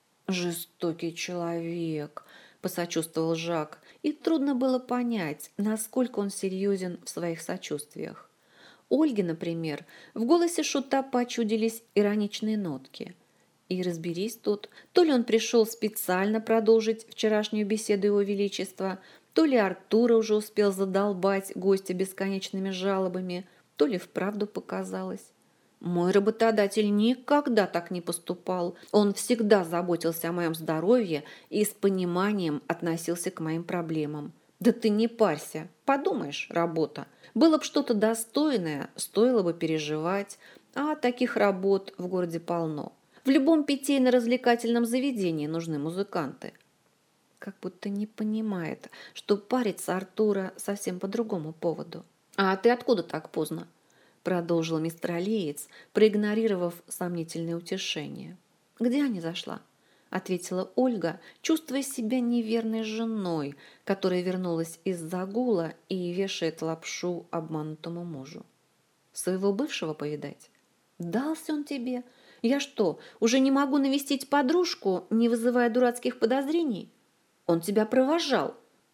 «Жестокий человек», – посочувствовал Жак, и трудно было понять, насколько он серьезен в своих сочувствиях. Ольге, например, в голосе шута почудились ироничные нотки. И разберись тут, то ли он пришел специально продолжить вчерашнюю беседу его величества, то ли Артура уже успел задолбать гостя бесконечными жалобами, то ли вправду показалось. «Мой работодатель никогда так не поступал. Он всегда заботился о моем здоровье и с пониманием относился к моим проблемам». «Да ты не парься. Подумаешь, работа. Было бы что-то достойное, стоило бы переживать. А таких работ в городе полно. В любом питейно-развлекательном заведении нужны музыканты». Как будто не понимает, что парится Артура совсем по другому поводу. «А ты откуда так поздно?» Продолжил мистер Алиец, проигнорировав сомнительное утешение. «Где Аня зашла?» – ответила Ольга, чувствуя себя неверной женой, которая вернулась из загула и вешает лапшу обманутому мужу. «Своего бывшего повидать?» «Дался он тебе? Я что, уже не могу навестить подружку, не вызывая дурацких подозрений?» «Он тебя провожал»,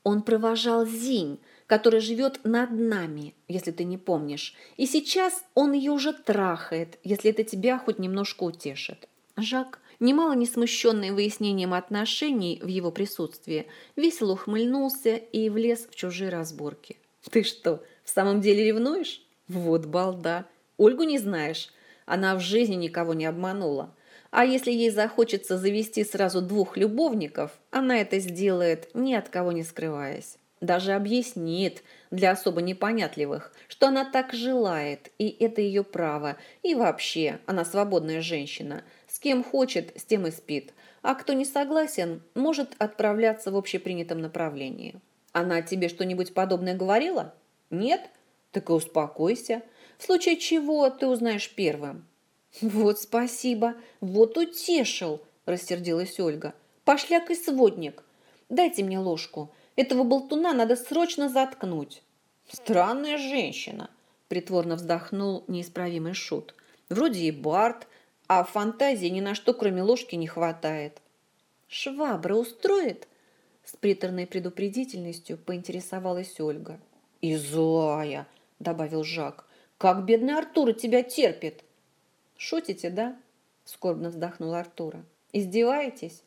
Он провожал Зинь, которая живет над нами, если ты не помнишь. И сейчас он ее уже трахает, если это тебя хоть немножко утешит. Жак, немало не смущенный выяснением отношений в его присутствии, весело ухмыльнулся и влез в чужие разборки. «Ты что, в самом деле ревнуешь? Вот балда! Ольгу не знаешь? Она в жизни никого не обманула. А если ей захочется завести сразу 2 любовников, она это сделает, ни от кого не скрываясь. Даже объяснит для особо непонятливых, что она так желает, и это ее право. И вообще, она свободная женщина. С кем хочет, с тем и спит. А кто не согласен, может отправляться в общепринятом направлении. Она тебе что-нибудь подобное говорила? Нет? Так и успокойся. В случае чего ты узнаешь первым. «Вот спасибо, вот утешил!» – рассердилась Ольга. «Пошляк и сводник! Дайте мне ложку. Этого болтуна надо срочно заткнуть». «Странная женщина!» – притворно вздохнул неисправимый шут. «Вроде и бард, а фантазии ни на что, кроме ложки, не хватает». «Швабра устроит?» – с приторной предупредительностью поинтересовалась Ольга. «И злая!» – добавил Жак. «Как бедный Артур тебя терпит!» «Шутите, да?» – скорбно вздохнул Артура. «Издеваетесь?»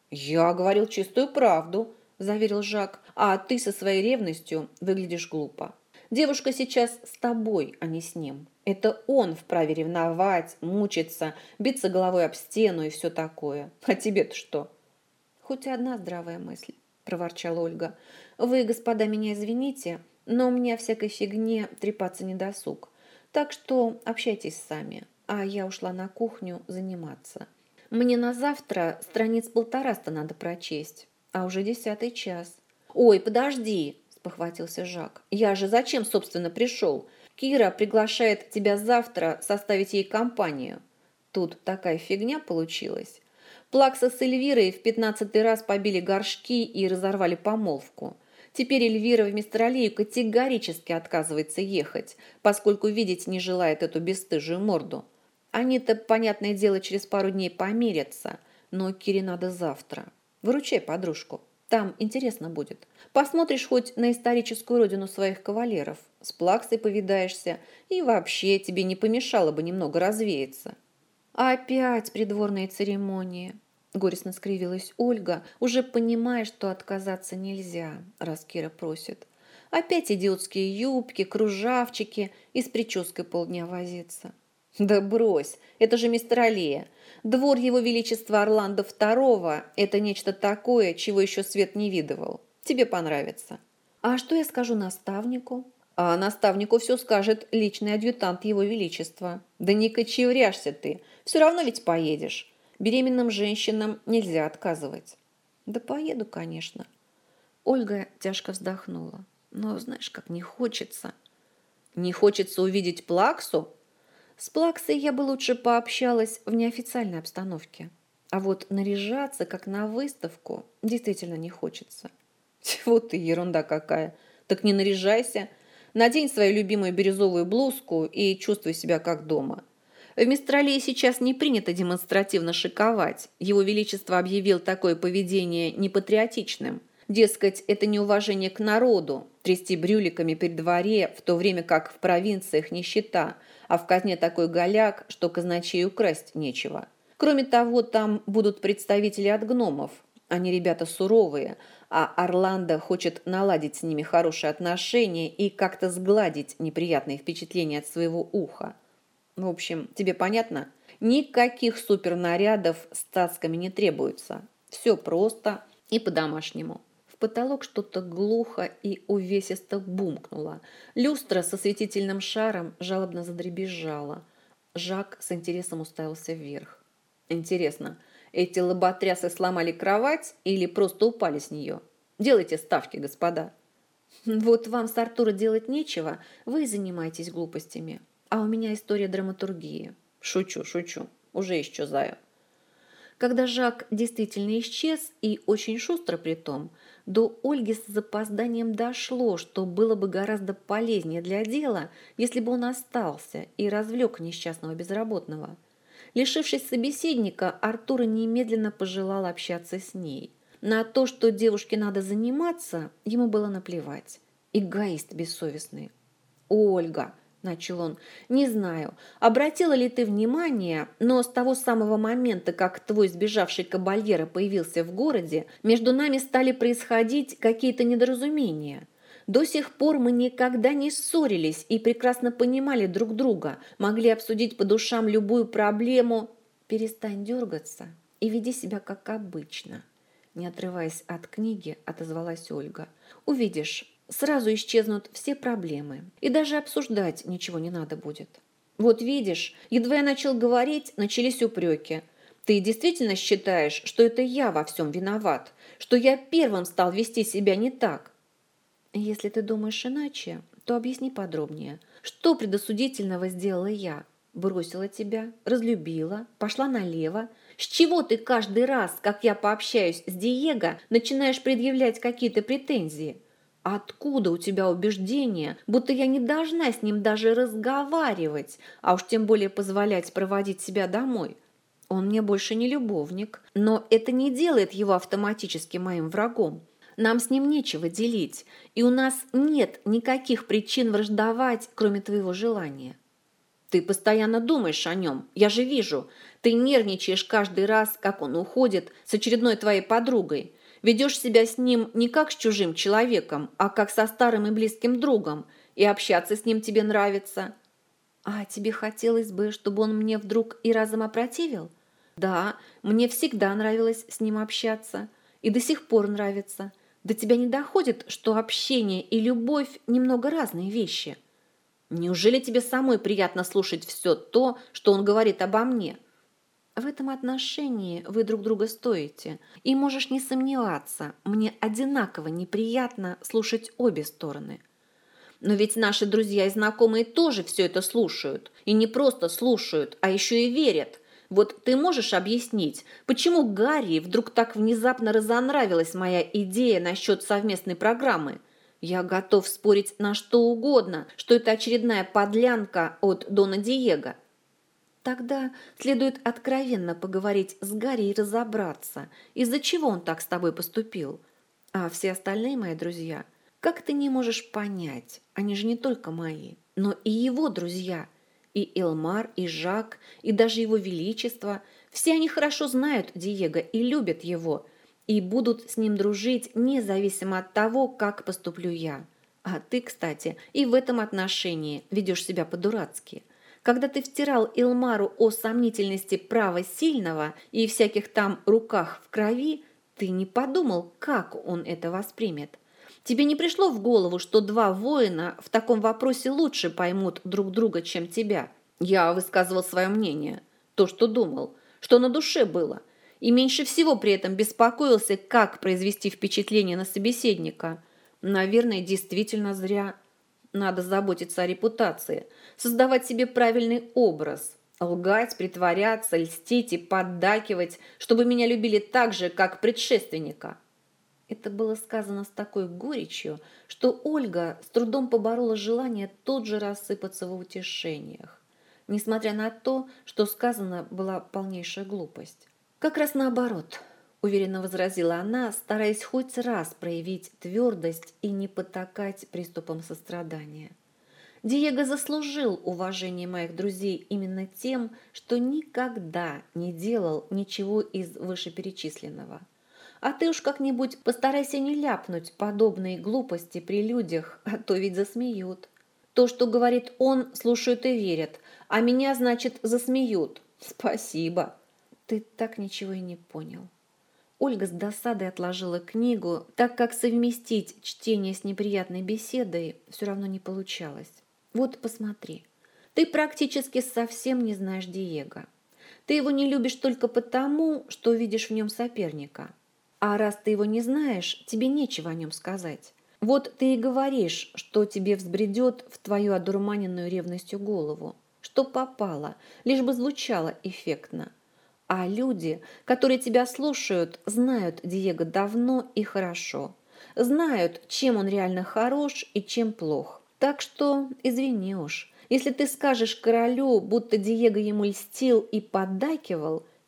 «Я говорил чистую правду», – заверил Жак. «А ты со своей ревностью выглядишь глупо. Девушка сейчас с тобой, а не с ним. Это он вправе ревновать, мучиться, биться головой об стену и все такое. А тебе-то что?» «Хоть одна здравая мысль», – проворчала Ольга. «Вы, господа, меня извините, но у меня всякой фигне трепаться не досуг. Так что общайтесь сами». А я ушла на кухню заниматься. Мне на завтра страниц 150 надо прочесть, а уже 10 час. «Ой, подожди!» – спохватился Жак. «Я же зачем, собственно, пришел? Кира приглашает тебя завтра составить ей компанию». Тут такая фигня получилась. Плакса с Эльвирой в 15-й раз побили горшки и разорвали помолвку. Теперь Эльвира в Мистралию категорически отказывается ехать, поскольку видеть не желает эту бесстыжую морду. Они-то, понятное дело, через пару дней помирятся, но Кире надо завтра. Выручай подружку, там интересно будет. Посмотришь хоть на историческую родину своих кавалеров, с Плаксой повидаешься, и вообще тебе не помешало бы немного развеяться». «Опять придворные церемонии», – горестно скривилась Ольга, уже понимая, что отказаться нельзя, раз Кира просит. «Опять идиотские юбки, кружавчики и с прической полдня возиться». «Да брось, это же Мистралия. Двор его величества Орландо II – это нечто такое, чего еще свет не видывал. Тебе понравится». «А что я скажу наставнику?» «А наставнику все скажет личный адъютант его величества». «Да не кочевряшься ты, все равно ведь поедешь. Беременным женщинам нельзя отказывать». «Да поеду, конечно». Ольга тяжко вздохнула. «Но знаешь, как не хочется». «Не хочется увидеть Плаксу?» С Плаксой я бы лучше пообщалась в неофициальной обстановке. А вот наряжаться, как на выставку, действительно не хочется. Вот и ерунда какая. Так не наряжайся. Надень свою любимую бирюзовую блузку и чувствуй себя как дома. В Мистралии сейчас не принято демонстративно шиковать. Его Величество объявил такое поведение непатриотичным. Дескать, это неуважение к народу, трясти брюликами при дворе, в то время как в провинциях нищета, а в казне такой голяк, что казначею украсть нечего. Кроме того, там будут представители от гномов. Они ребята суровые, а Орландо хочет наладить с ними хорошие отношения и как-то сгладить неприятные впечатления от своего уха. В общем, тебе понятно? Никаких супернарядов с цацками не требуется. Все просто и по-домашнему. В потолок что-то глухо и увесисто бумкнуло. Люстра со светительным шаром жалобно задребезжала. Жак с интересом уставился вверх. Интересно, эти лоботрясы сломали кровать или просто упали с нее? Делайте ставки, господа. Вот вам с Артура делать нечего, вы занимаетесь глупостями. А у меня история драматургии. Шучу, шучу. Уже исчезаю. Когда Жак действительно исчез, и очень шустро притом, до Ольги с запозданием дошло, что было бы гораздо полезнее для дела, если бы он остался и развлек несчастного безработного. Лишившись собеседника, Артур немедленно пожелал общаться с ней. На то, что девушке надо заниматься, ему было наплевать. Эгоист бессовестный. «Ольга», – начал он, – «не знаю, обратила ли ты внимание, но с того самого момента, как твой сбежавший кабальеро появился в городе, между нами стали происходить какие-то недоразумения. До сих пор мы никогда не ссорились и прекрасно понимали друг друга, могли обсудить по душам любую проблему». «Перестань дергаться и веди себя как обычно», – не отрываясь от книги, отозвалась Ольга. «Увидишь, сразу исчезнут все проблемы, и даже обсуждать ничего не надо будет. Вот видишь, едва я начал говорить, начались упреки. Ты действительно считаешь, что это я во всем виноват, что я первым стал вести себя не так? Если ты думаешь иначе, то объясни подробнее, что предосудительного сделала я? Бросила тебя, разлюбила, пошла налево. С чего ты каждый раз, как я пообщаюсь с Диего, начинаешь предъявлять какие-то претензии? Откуда у тебя убеждение, будто я не должна с ним даже разговаривать, а уж тем более позволять проводить себя домой? Он мне больше не любовник, но это не делает его автоматически моим врагом. Нам с ним нечего делить, и у нас нет никаких причин враждовать, кроме твоего желания. Ты постоянно думаешь о нем, я же вижу. Ты нервничаешь каждый раз, как он уходит с очередной твоей подругой. Ведешь себя с ним не как с чужим человеком, а как со старым и близким другом, и общаться с ним тебе нравится. А тебе хотелось бы, чтобы он мне вдруг и разом опротивил? Да, мне всегда нравилось с ним общаться, и до сих пор нравится. До тебя не доходит, что общение и любовь немного разные вещи? Неужели тебе самой приятно слушать все то, что он говорит обо мне? В этом отношении вы друг друга стоите, и можешь не сомневаться, мне одинаково неприятно слушать обе стороны. Но ведь наши друзья и знакомые тоже все это слушают, и не просто слушают, а еще и верят. Вот ты можешь объяснить, почему Гарри вдруг так внезапно разонравилась моя идея насчет совместной программы? Я готов спорить на что угодно, что это очередная подлянка от Дона Диего. Тогда следует откровенно поговорить с Гарри и разобраться, из-за чего он так с тобой поступил. А все остальные мои друзья, как ты не можешь понять, они же не только мои, но и его друзья. И Элмар, и Жак, и даже его величество. Все они хорошо знают Диего и любят его, и будут с ним дружить независимо от того, как поступлю я. А ты, кстати, и в этом отношении ведешь себя по-дурацки. Когда ты втирал Илмару о сомнительности права сильного и всяких там руках в крови, ты не подумал, как он это воспримет. Тебе не пришло в голову, что два воина в таком вопросе лучше поймут друг друга, чем тебя? Я высказывал свое мнение, то, что думал, что на душе было, и меньше всего при этом беспокоился, как произвести впечатление на собеседника. Наверное, действительно зря. Надо заботиться о репутации, создавать себе правильный образ, лгать, притворяться, льстить и поддакивать, чтобы меня любили так же, как предшественника. Это было сказано с такой горечью, что Ольга с трудом поборола желание тут же рассыпаться в утешениях, несмотря на то, что сказано была полнейшая глупость. «Как раз наоборот», – уверенно возразила она, стараясь хоть раз проявить твердость и не потакать приступом сострадания. «Диего заслужил уважение моих друзей именно тем, что никогда не делал ничего из вышеперечисленного. А ты уж как-нибудь постарайся не ляпнуть подобные глупости при людях, а то ведь засмеют. То, что говорит он, слушают и верят, а меня, значит, засмеют. Спасибо». Ты так ничего и не понял. Ольга с досадой отложила книгу, так как совместить чтение с неприятной беседой все равно не получалось. Вот посмотри, ты практически совсем не знаешь Диего. Ты его не любишь только потому, что видишь в нем соперника. А раз ты его не знаешь, тебе нечего о нем сказать. Вот ты и говоришь, что тебе взбредет в твою одурманенную ревностью голову. Что попало, лишь бы звучало эффектно. А люди, которые тебя слушают, знают Диего давно и хорошо. Знают, чем он реально хорош и чем плох. Так что извини уж, если ты скажешь королю, будто Диего ему льстил и поддакивал,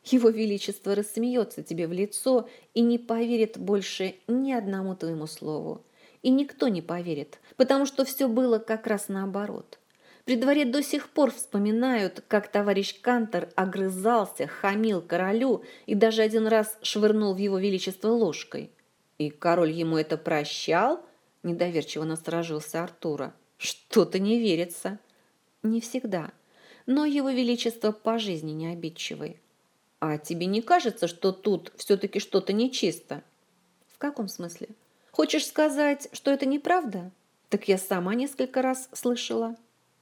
Его Величество рассмеется тебе в лицо и не поверит больше ни одному твоему слову. И никто не поверит, потому что все было как раз наоборот. При дворе до сих пор вспоминают, как товарищ Кантор огрызался, хамил королю и даже один раз швырнул в его величество ложкой. «И король ему это прощал?» – недоверчиво насторожился Артура. «Что-то не верится». «Не всегда. Но его величество по жизни не обидчивый». «А тебе не кажется, что тут все-таки что-то нечисто?» «В каком смысле? Хочешь сказать, что это неправда?» «Так я сама несколько раз слышала».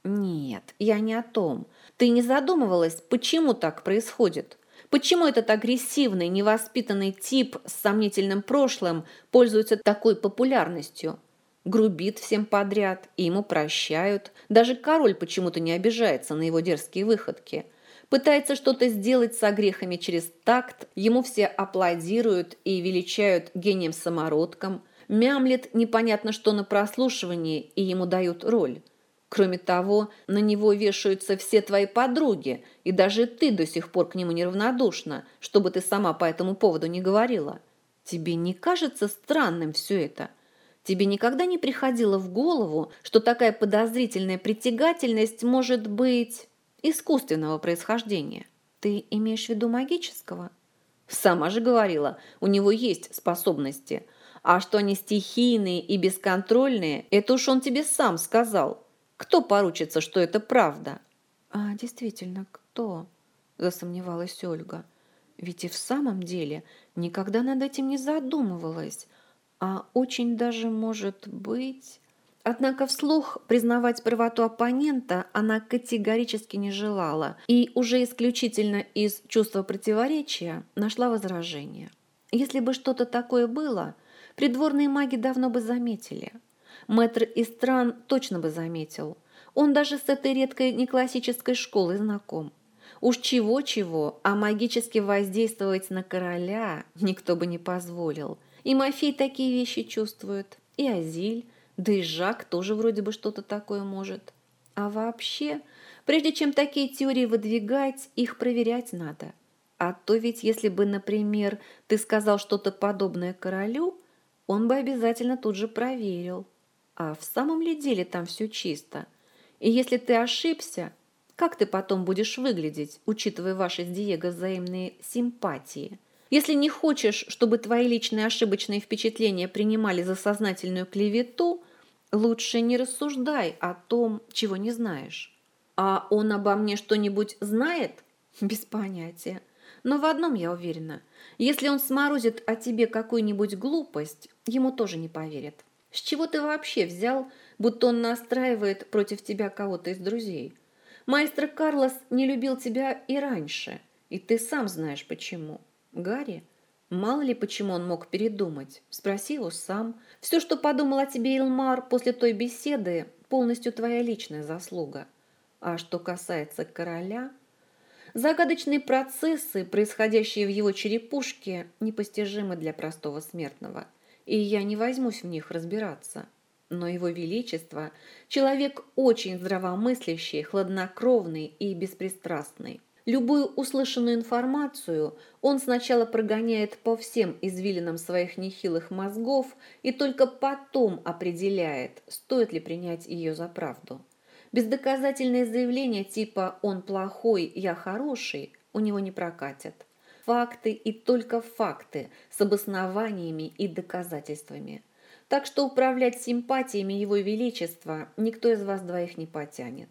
«Нет, я не о том. Ты не задумывалась, почему так происходит? Почему этот агрессивный, невоспитанный тип с сомнительным прошлым пользуется такой популярностью? Грубит всем подряд, и ему прощают. Даже король почему-то не обижается на его дерзкие выходки. Пытается что-то сделать с огрехами через такт, ему все аплодируют и величают гением-самородком. Мямлет непонятно что на прослушивании, и ему дают роль. Кроме того, на него вешаются все твои подруги, и даже ты до сих пор к нему неравнодушна, что бы ты сама по этому поводу не говорила. Тебе не кажется странным все это? Тебе никогда не приходило в голову, что такая подозрительная притягательность может быть искусственного происхождения? Ты имеешь в виду магического? Сама же говорила, у него есть способности. А что они стихийные и бесконтрольные, это уж он тебе сам сказал. Кто поручится, что это правда? А действительно, кто? Засомневалась Ольга. Ведь и в самом деле никогда над этим не задумывалась. А очень даже может быть... Однако вслух признавать правоту оппонента она категорически не желала и уже исключительно из чувства противоречия нашла возражение. Если бы что-то такое было, придворные маги давно бы заметили. Мэтр Истран точно бы заметил. Он даже с этой редкой неклассической школой знаком. Уж чего-чего, а магически воздействовать на короля никто бы не позволил. И Мафей такие вещи чувствует, и Азиль, да и Жак тоже вроде бы что-то такое может. А вообще, прежде чем такие теории выдвигать, их проверять надо. А то ведь, если бы, например, ты сказал что-то подобное королю, он бы обязательно тут же проверил. А в самом ли деле там все чисто? И если ты ошибся, как ты потом будешь выглядеть, учитывая ваши с Диего взаимные симпатии? Если не хочешь, чтобы твои личные ошибочные впечатления принимали за сознательную клевету, лучше не рассуждай о том, чего не знаешь. А он обо мне что-нибудь знает? Без понятия. Но в одном я уверена. Если он сморозит о тебе какую-нибудь глупость, ему тоже не поверят. С чего ты вообще взял, будто он настраивает против тебя кого-то из друзей? Маэстро Карлос не любил тебя и раньше, и ты сам знаешь почему. Гарри, мало ли почему он мог передумать. Спроси его сам. Все, что подумал о тебе Илмар после той беседы, полностью твоя личная заслуга. А что касается короля... Загадочные процессы, происходящие в его черепушке, непостижимы для простого смертного, и я не возьмусь в них разбираться. Но его величество – человек очень здравомыслящий, хладнокровный и беспристрастный. Любую услышанную информацию он сначала прогоняет по всем извилинам своих нехилых мозгов и только потом определяет, стоит ли принять ее за правду. Бездоказательные заявления типа «он плохой, я хороший» у него не прокатят. Факты и только факты с обоснованиями и доказательствами. Так что управлять симпатиями Его Величества никто из вас двоих не потянет.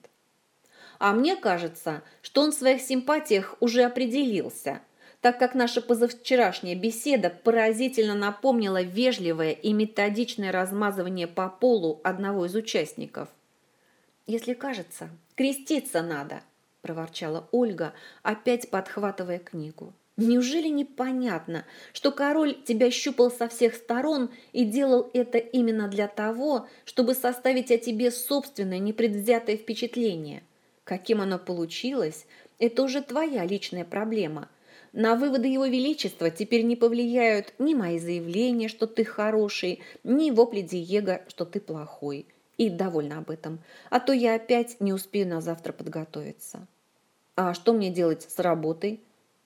А мне кажется, что он в своих симпатиях уже определился, так как наша позавчерашняя беседа поразительно напомнила вежливое и методичное размазывание по полу одного из участников. «Если кажется, креститься надо», – проворчала Ольга, опять подхватывая книгу. «Неужели непонятно, что король тебя щупал со всех сторон и делал это именно для того, чтобы составить о тебе собственное непредвзятое впечатление? Каким оно получилось, это уже твоя личная проблема. На выводы его величества теперь не повлияют ни мои заявления, что ты хороший, ни вопли Диего, что ты плохой». И довольна об этом, а то я опять не успею на завтра подготовиться. А что мне делать с работой?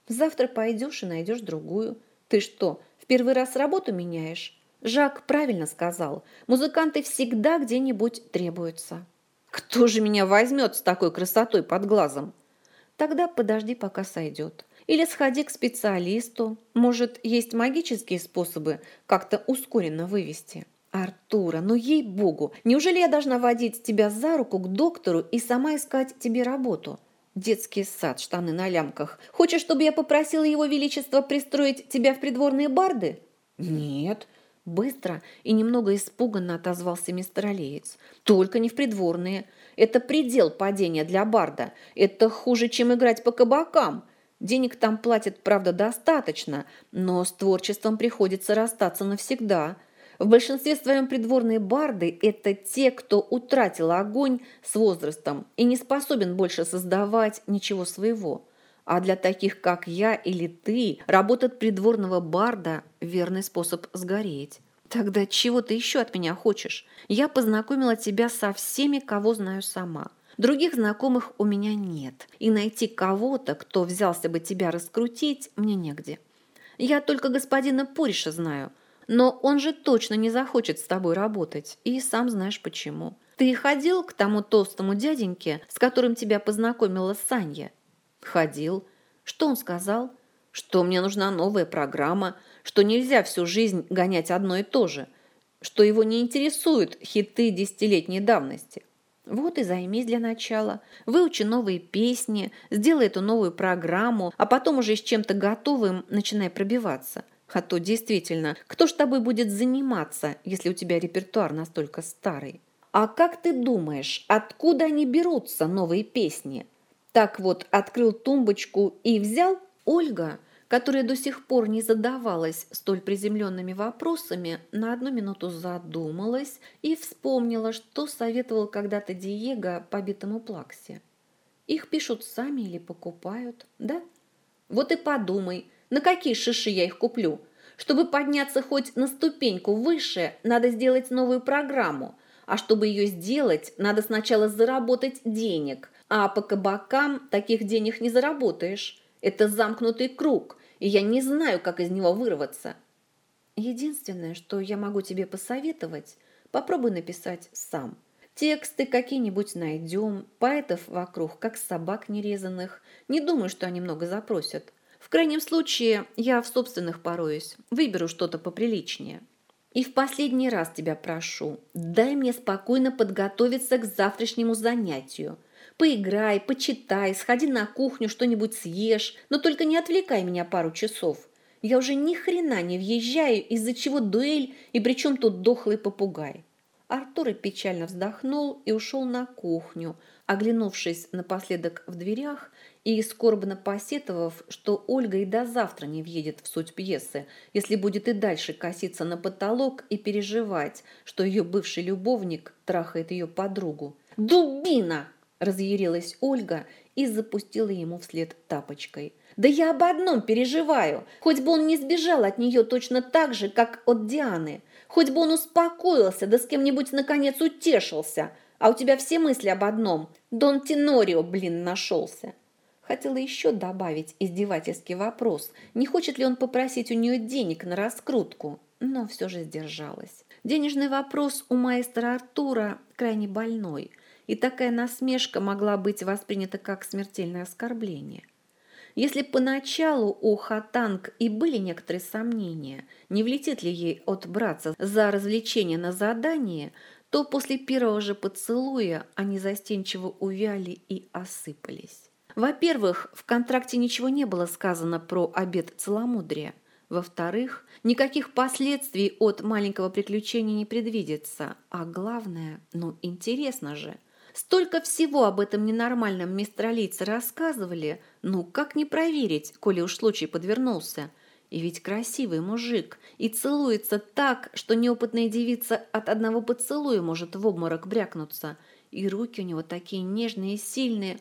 Завтра пойдешь и найдешь другую. Ты что, в первый раз работу меняешь? Жак правильно сказал. Музыканты всегда где-нибудь требуются. Кто же меня возьмет с такой красотой под глазом? Тогда подожди, пока сойдет. Или сходи к специалисту. Может, есть магические способы как-то ускоренно вывести. Артура, ну ей-богу, неужели я должна водить тебя за руку к доктору и сама искать тебе работу? Детский сад, штаны на лямках. Хочешь, чтобы я попросила его величество пристроить тебя в придворные барды? Нет. Быстро и немного испуганно отозвался мистер Аллеец. Только не в придворные. Это предел падения для барда. Это хуже, чем играть по кабакам. Денег там платят, правда, достаточно, но с творчеством приходится расстаться навсегда. В большинстве своем придворные барды – это те, кто утратил огонь с возрастом и не способен больше создавать ничего своего. А для таких, как я или ты, работа придворного барда – верный способ сгореть. Тогда чего ты еще от меня хочешь? Я познакомила тебя со всеми, кого знаю сама. Других знакомых у меня нет. И найти кого-то, кто взялся бы тебя раскрутить, мне негде. Я только господина Пуриша знаю, но он же точно не захочет с тобой работать, и сам знаешь почему. Ты ходил к тому толстому дяденьке, с которым тебя познакомила Санья? Ходил. Что он сказал? Что мне нужна новая программа, что нельзя всю жизнь гонять одно и то же, что его не интересуют хиты десятилетней давности. Вот и займись для начала. Выучи новые песни, сделай эту новую программу, а потом уже с чем-то готовым начинай пробиваться. А то действительно, кто ж тобой будет заниматься, если у тебя репертуар настолько старый? А как ты думаешь, откуда они берутся, новые песни? Так вот, открыл тумбочку и взял? Ольга, которая до сих пор не задавалась столь приземленными вопросами, на одну минуту задумалась и вспомнила, что советовал когда-то Диего побитому Плаксе. Их пишут сами или покупают, да? Вот и подумай, на какие шиши я их куплю. Чтобы подняться хоть на ступеньку выше, надо сделать новую программу. А чтобы ее сделать, надо сначала заработать денег. А по кабакам таких денег не заработаешь. Это замкнутый круг, и я не знаю, как из него вырваться. Единственное, что я могу тебе посоветовать, попробуй написать сам. Тексты какие-нибудь найдем, поэтов вокруг, как собак нерезанных. Не думаю, что они много запросят. В крайнем случае, я в собственных пороюсь, выберу что-то поприличнее. И в последний раз тебя прошу, дай мне спокойно подготовиться к завтрашнему занятию. Поиграй, почитай, сходи на кухню, что-нибудь съешь, но только не отвлекай меня пару часов. Я уже ни хрена не въезжаю, из-за чего дуэль и причем тут дохлый попугай. Артур печально вздохнул и ушел на кухню, оглянувшись напоследок в дверях и скорбно посетовав, что Ольга и до завтра не въедет в суть пьесы, если будет и дальше коситься на потолок и переживать, что ее бывший любовник трахает ее подругу. «Дубина!» – разъярилась Ольга и запустила ему вслед тапочкой. «Да я об одном переживаю, хоть бы он не сбежал от нее точно так же, как от Дианы, хоть бы он успокоился, да с кем-нибудь наконец утешился, а у тебя все мысли об одном. Дон Тенорио, блин, нашелся». Хотела еще добавить издевательский вопрос, не хочет ли он попросить у нее денег на раскрутку, но все же сдержалась. Денежный вопрос у маэстро Артура крайне больной, и такая насмешка могла быть воспринята как смертельное оскорбление. Если поначалу у Хатанг и были некоторые сомнения, не влетит ли ей отбраться за развлечение на задание, то после первого же поцелуя они застенчиво увяли и осыпались. Во-первых, в контракте ничего не было сказано про обет целомудрия. Во-вторых, никаких последствий от маленького приключения не предвидится. А главное, интересно же. Столько всего об этом ненормальном мистралийце рассказывали, как не проверить, коли уж случай подвернулся. И ведь красивый мужик, и целуется так, что неопытная девица от одного поцелуя может в обморок брякнуться. И руки у него такие нежные и сильные.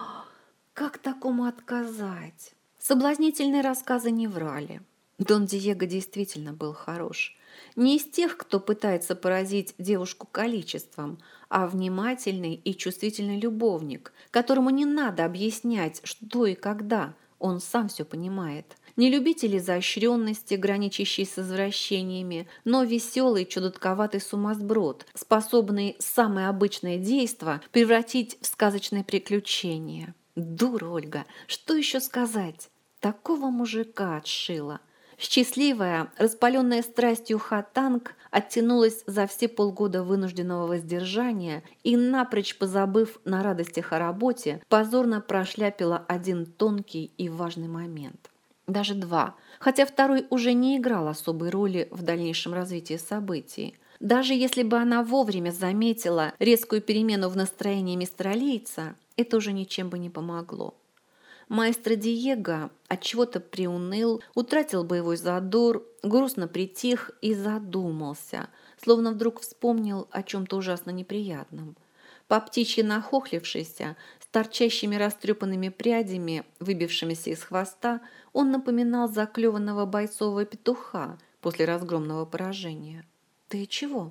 Как такому отказать? Соблазнительные рассказы не врали. Дон Диего действительно был хорош. Не из тех, кто пытается поразить девушку количеством, а внимательный и чувствительный любовник, которому не надо объяснять, что и когда. Он сам все понимает. Не любитель изощренности, граничащий с извращениями, но веселый, чудотковатый сумасброд, способный самое обычное действо превратить в сказочное приключение. Дура Ольга, что еще сказать? Такого мужика отшила. Счастливая, распаленная страстью Хатанг оттянулась за все полгода вынужденного воздержания и, напрочь позабыв на радостях о работе, позорно прошляпила один тонкий и важный момент. Даже два, хотя второй уже не играл особой роли в дальнейшем развитии событий. Даже если бы она вовремя заметила резкую перемену в настроении мистралийца, это уже ничем бы не помогло. Маэстро Диего отчего-то приуныл, утратил боевой задор, грустно притих и задумался, словно вдруг вспомнил о чем-то ужасно неприятном. По птичьи нахохлившийся, с торчащими растрепанными прядями, выбившимися из хвоста, он напоминал заклеванного бойцового петуха после разгромного поражения. «Ты чего?»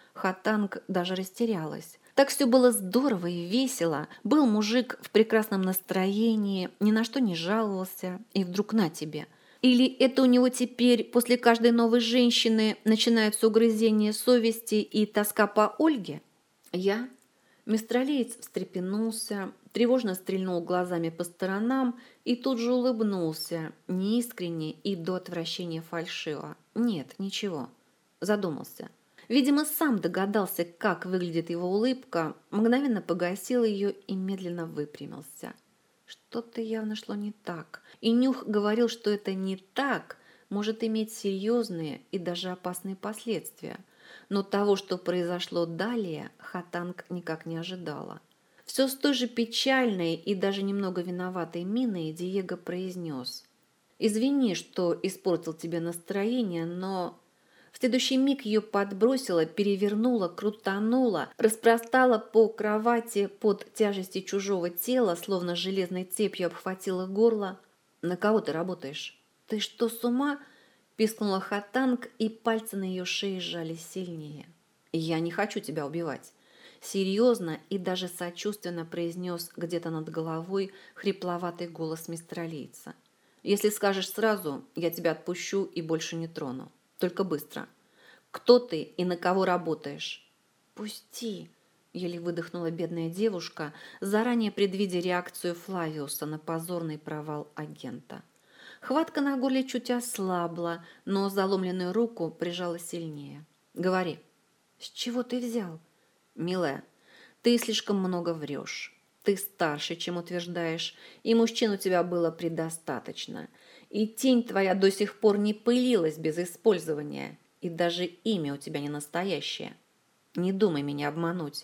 Хатанг даже растерялась. Так все было здорово и весело. Был мужик в прекрасном настроении, ни на что не жаловался, и вдруг на тебе. Или это у него теперь после каждой новой женщины начинаются угрызения совести и тоска по Ольге? Я? Мистралиец встрепенулся, тревожно стрельнул глазами по сторонам и тут же улыбнулся, неискренне и до отвращения фальшиво. Нет, ничего. Задумался. Видимо, сам догадался, как выглядит его улыбка, мгновенно погасил ее и медленно выпрямился. Что-то явно шло не так. И Нюх говорил, что это не так может иметь серьезные и даже опасные последствия. Но того, что произошло далее, Хатанг никак не ожидала. Все с той же печальной и даже немного виноватой миной Диего произнес: «Извини, что испортил тебе настроение, но...» В следующий миг ее подбросило, перевернуло, крутануло, распростало по кровати под тяжестью чужого тела, словно железной цепью обхватило горло. «На кого ты работаешь?» «Ты что, с ума?» – пискнула Хатанг, и пальцы на ее шее сжались сильнее. «Я не хочу тебя убивать», – серьезно и даже сочувственно произнес где-то над головой хрипловатый голос мистралийца. «Если скажешь сразу, я тебя отпущу и больше не трону. Только быстро. Кто ты и на кого работаешь?» «Пусти!» – еле выдохнула бедная девушка, заранее предвидя реакцию Флавиуса на позорный провал агента. Хватка на горле чуть ослабла, но заломленную руку прижала сильнее. «Говори». «С чего ты взял?» «Милая, ты слишком много врешь. Ты старше, чем утверждаешь, и мужчин у тебя было предостаточно. И тень твоя до сих пор не пылилась без использования, и даже имя у тебя не настоящее. Не думай меня обмануть».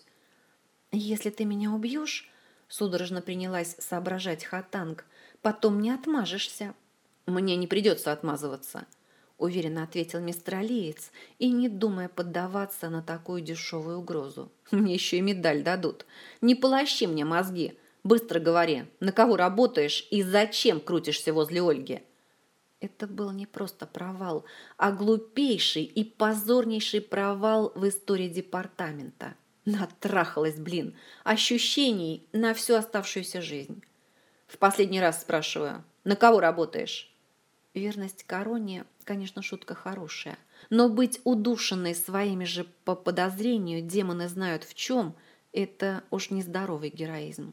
«Если ты меня убьешь, — судорожно принялась соображать Хатанг, — потом не отмажешься». «Мне не придется отмазываться», — уверенно ответил мистралиец, и не думая поддаваться на такую дешевую угрозу. «Мне еще и медаль дадут. Не полощи мне мозги. Быстро говори, на кого работаешь и зачем крутишься возле Ольги?» Это был не просто провал, а глупейший и позорнейший провал в истории департамента. Натрахалась, блин, ощущений на всю оставшуюся жизнь. «В последний раз спрашиваю, на кого работаешь?» Верность короне, конечно, шутка хорошая, но быть удушенной своими же по подозрению демоны знают в чем, это уж нездоровый героизм.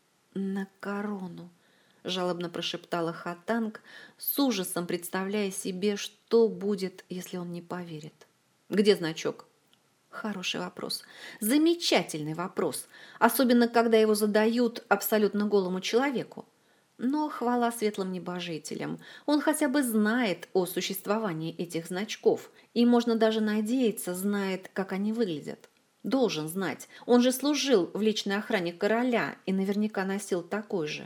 «На корону», – жалобно прошептала Хатанг, с ужасом представляя себе, что будет, если он не поверит. «Где значок?» Хороший вопрос. Замечательный вопрос, особенно когда его задают абсолютно голому человеку. Но хвала светлым небожителям, он хотя бы знает о существовании этих значков, и можно даже надеяться, знает, как они выглядят. Должен знать, он же служил в личной охране короля и наверняка носил такой же.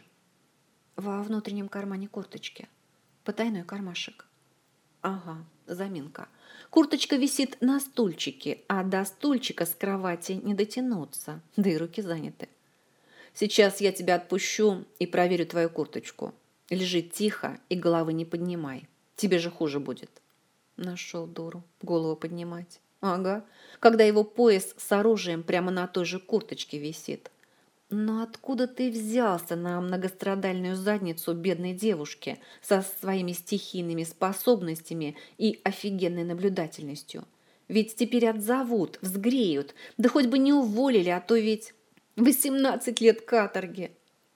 Во внутреннем кармане курточки. Потайной кармашек. Ага, заминка. Курточка висит на стульчике, а до стульчика с кровати не дотянуться, да и руки заняты. «Сейчас я тебя отпущу и проверю твою курточку. Лежи тихо и головы не поднимай. Тебе же хуже будет». Нашел дуру, голову поднимать. Ага, когда его пояс с оружием прямо на той же курточке висит. Но откуда ты взялся на многострадальную задницу бедной девушки со своими стихийными способностями и офигенной наблюдательностью? Ведь теперь отзовут, взгреют, да хоть бы не уволили, а то ведь 18 лет каторги.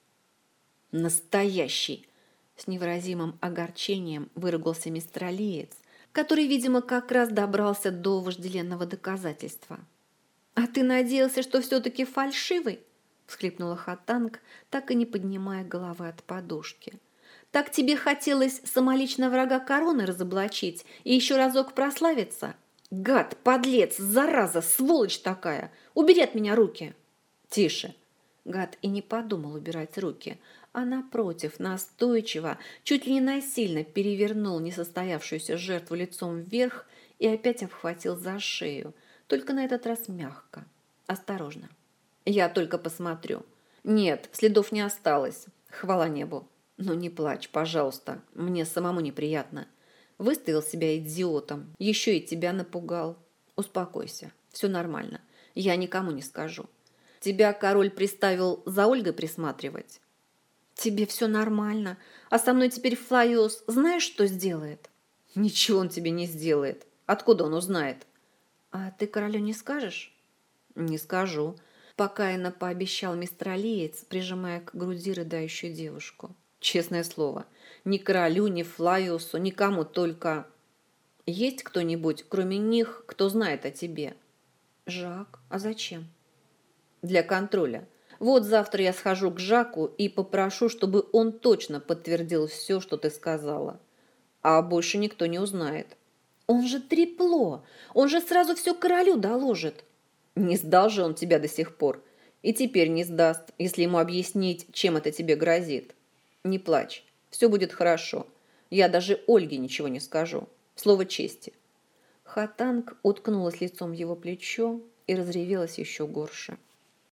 Настоящий! С невыразимым огорчением выругался мистер Алиец, который, видимо, как раз добрался до вожделенного доказательства. «А ты надеялся, что все-таки фальшивый?» – всхлипнула Хатанг, так и не поднимая головы от подушки. «Так тебе хотелось самолично врага короны разоблачить и еще разок прославиться? Гад, подлец, зараза, сволочь такая! Убери от меня руки!» «Тише!» Гад и не подумал убирать руки, а напротив, настойчиво, чуть ли не насильно перевернул несостоявшуюся жертву лицом вверх и опять обхватил за шею, только на этот раз мягко. Осторожно. Я только посмотрю. Нет, следов не осталось. Хвала небу. Но не плачь, пожалуйста. Мне самому неприятно. Выставил себя идиотом. Еще и тебя напугал. Успокойся. Все нормально. Я никому не скажу. Тебя король приставил за Ольгой присматривать? Тебе все нормально. А со мной теперь Флайос знаешь, что сделает? Ничего он тебе не сделает. Откуда он узнает? А ты королю не скажешь? Не скажу. Покаянно пообещал мистер Алиец, прижимая к груди рыдающую девушку. Честное слово. Ни королю, ни Флайосу, никому, только... Есть кто-нибудь, кроме них, кто знает о тебе? Жак. А зачем? Для контроля. Вот завтра я схожу к Жаку и попрошу, чтобы он точно подтвердил все, что ты сказала. А больше никто не узнает. Он же трепло. Он же сразу все королю доложит. Не сдал же он тебя до сих пор. И теперь не сдаст, если ему объяснить, чем это тебе грозит. Не плачь. Все будет хорошо. Я даже Ольге ничего не скажу. Слово чести. Хатанг уткнулась лицом в его плечо и разревелась еще горше.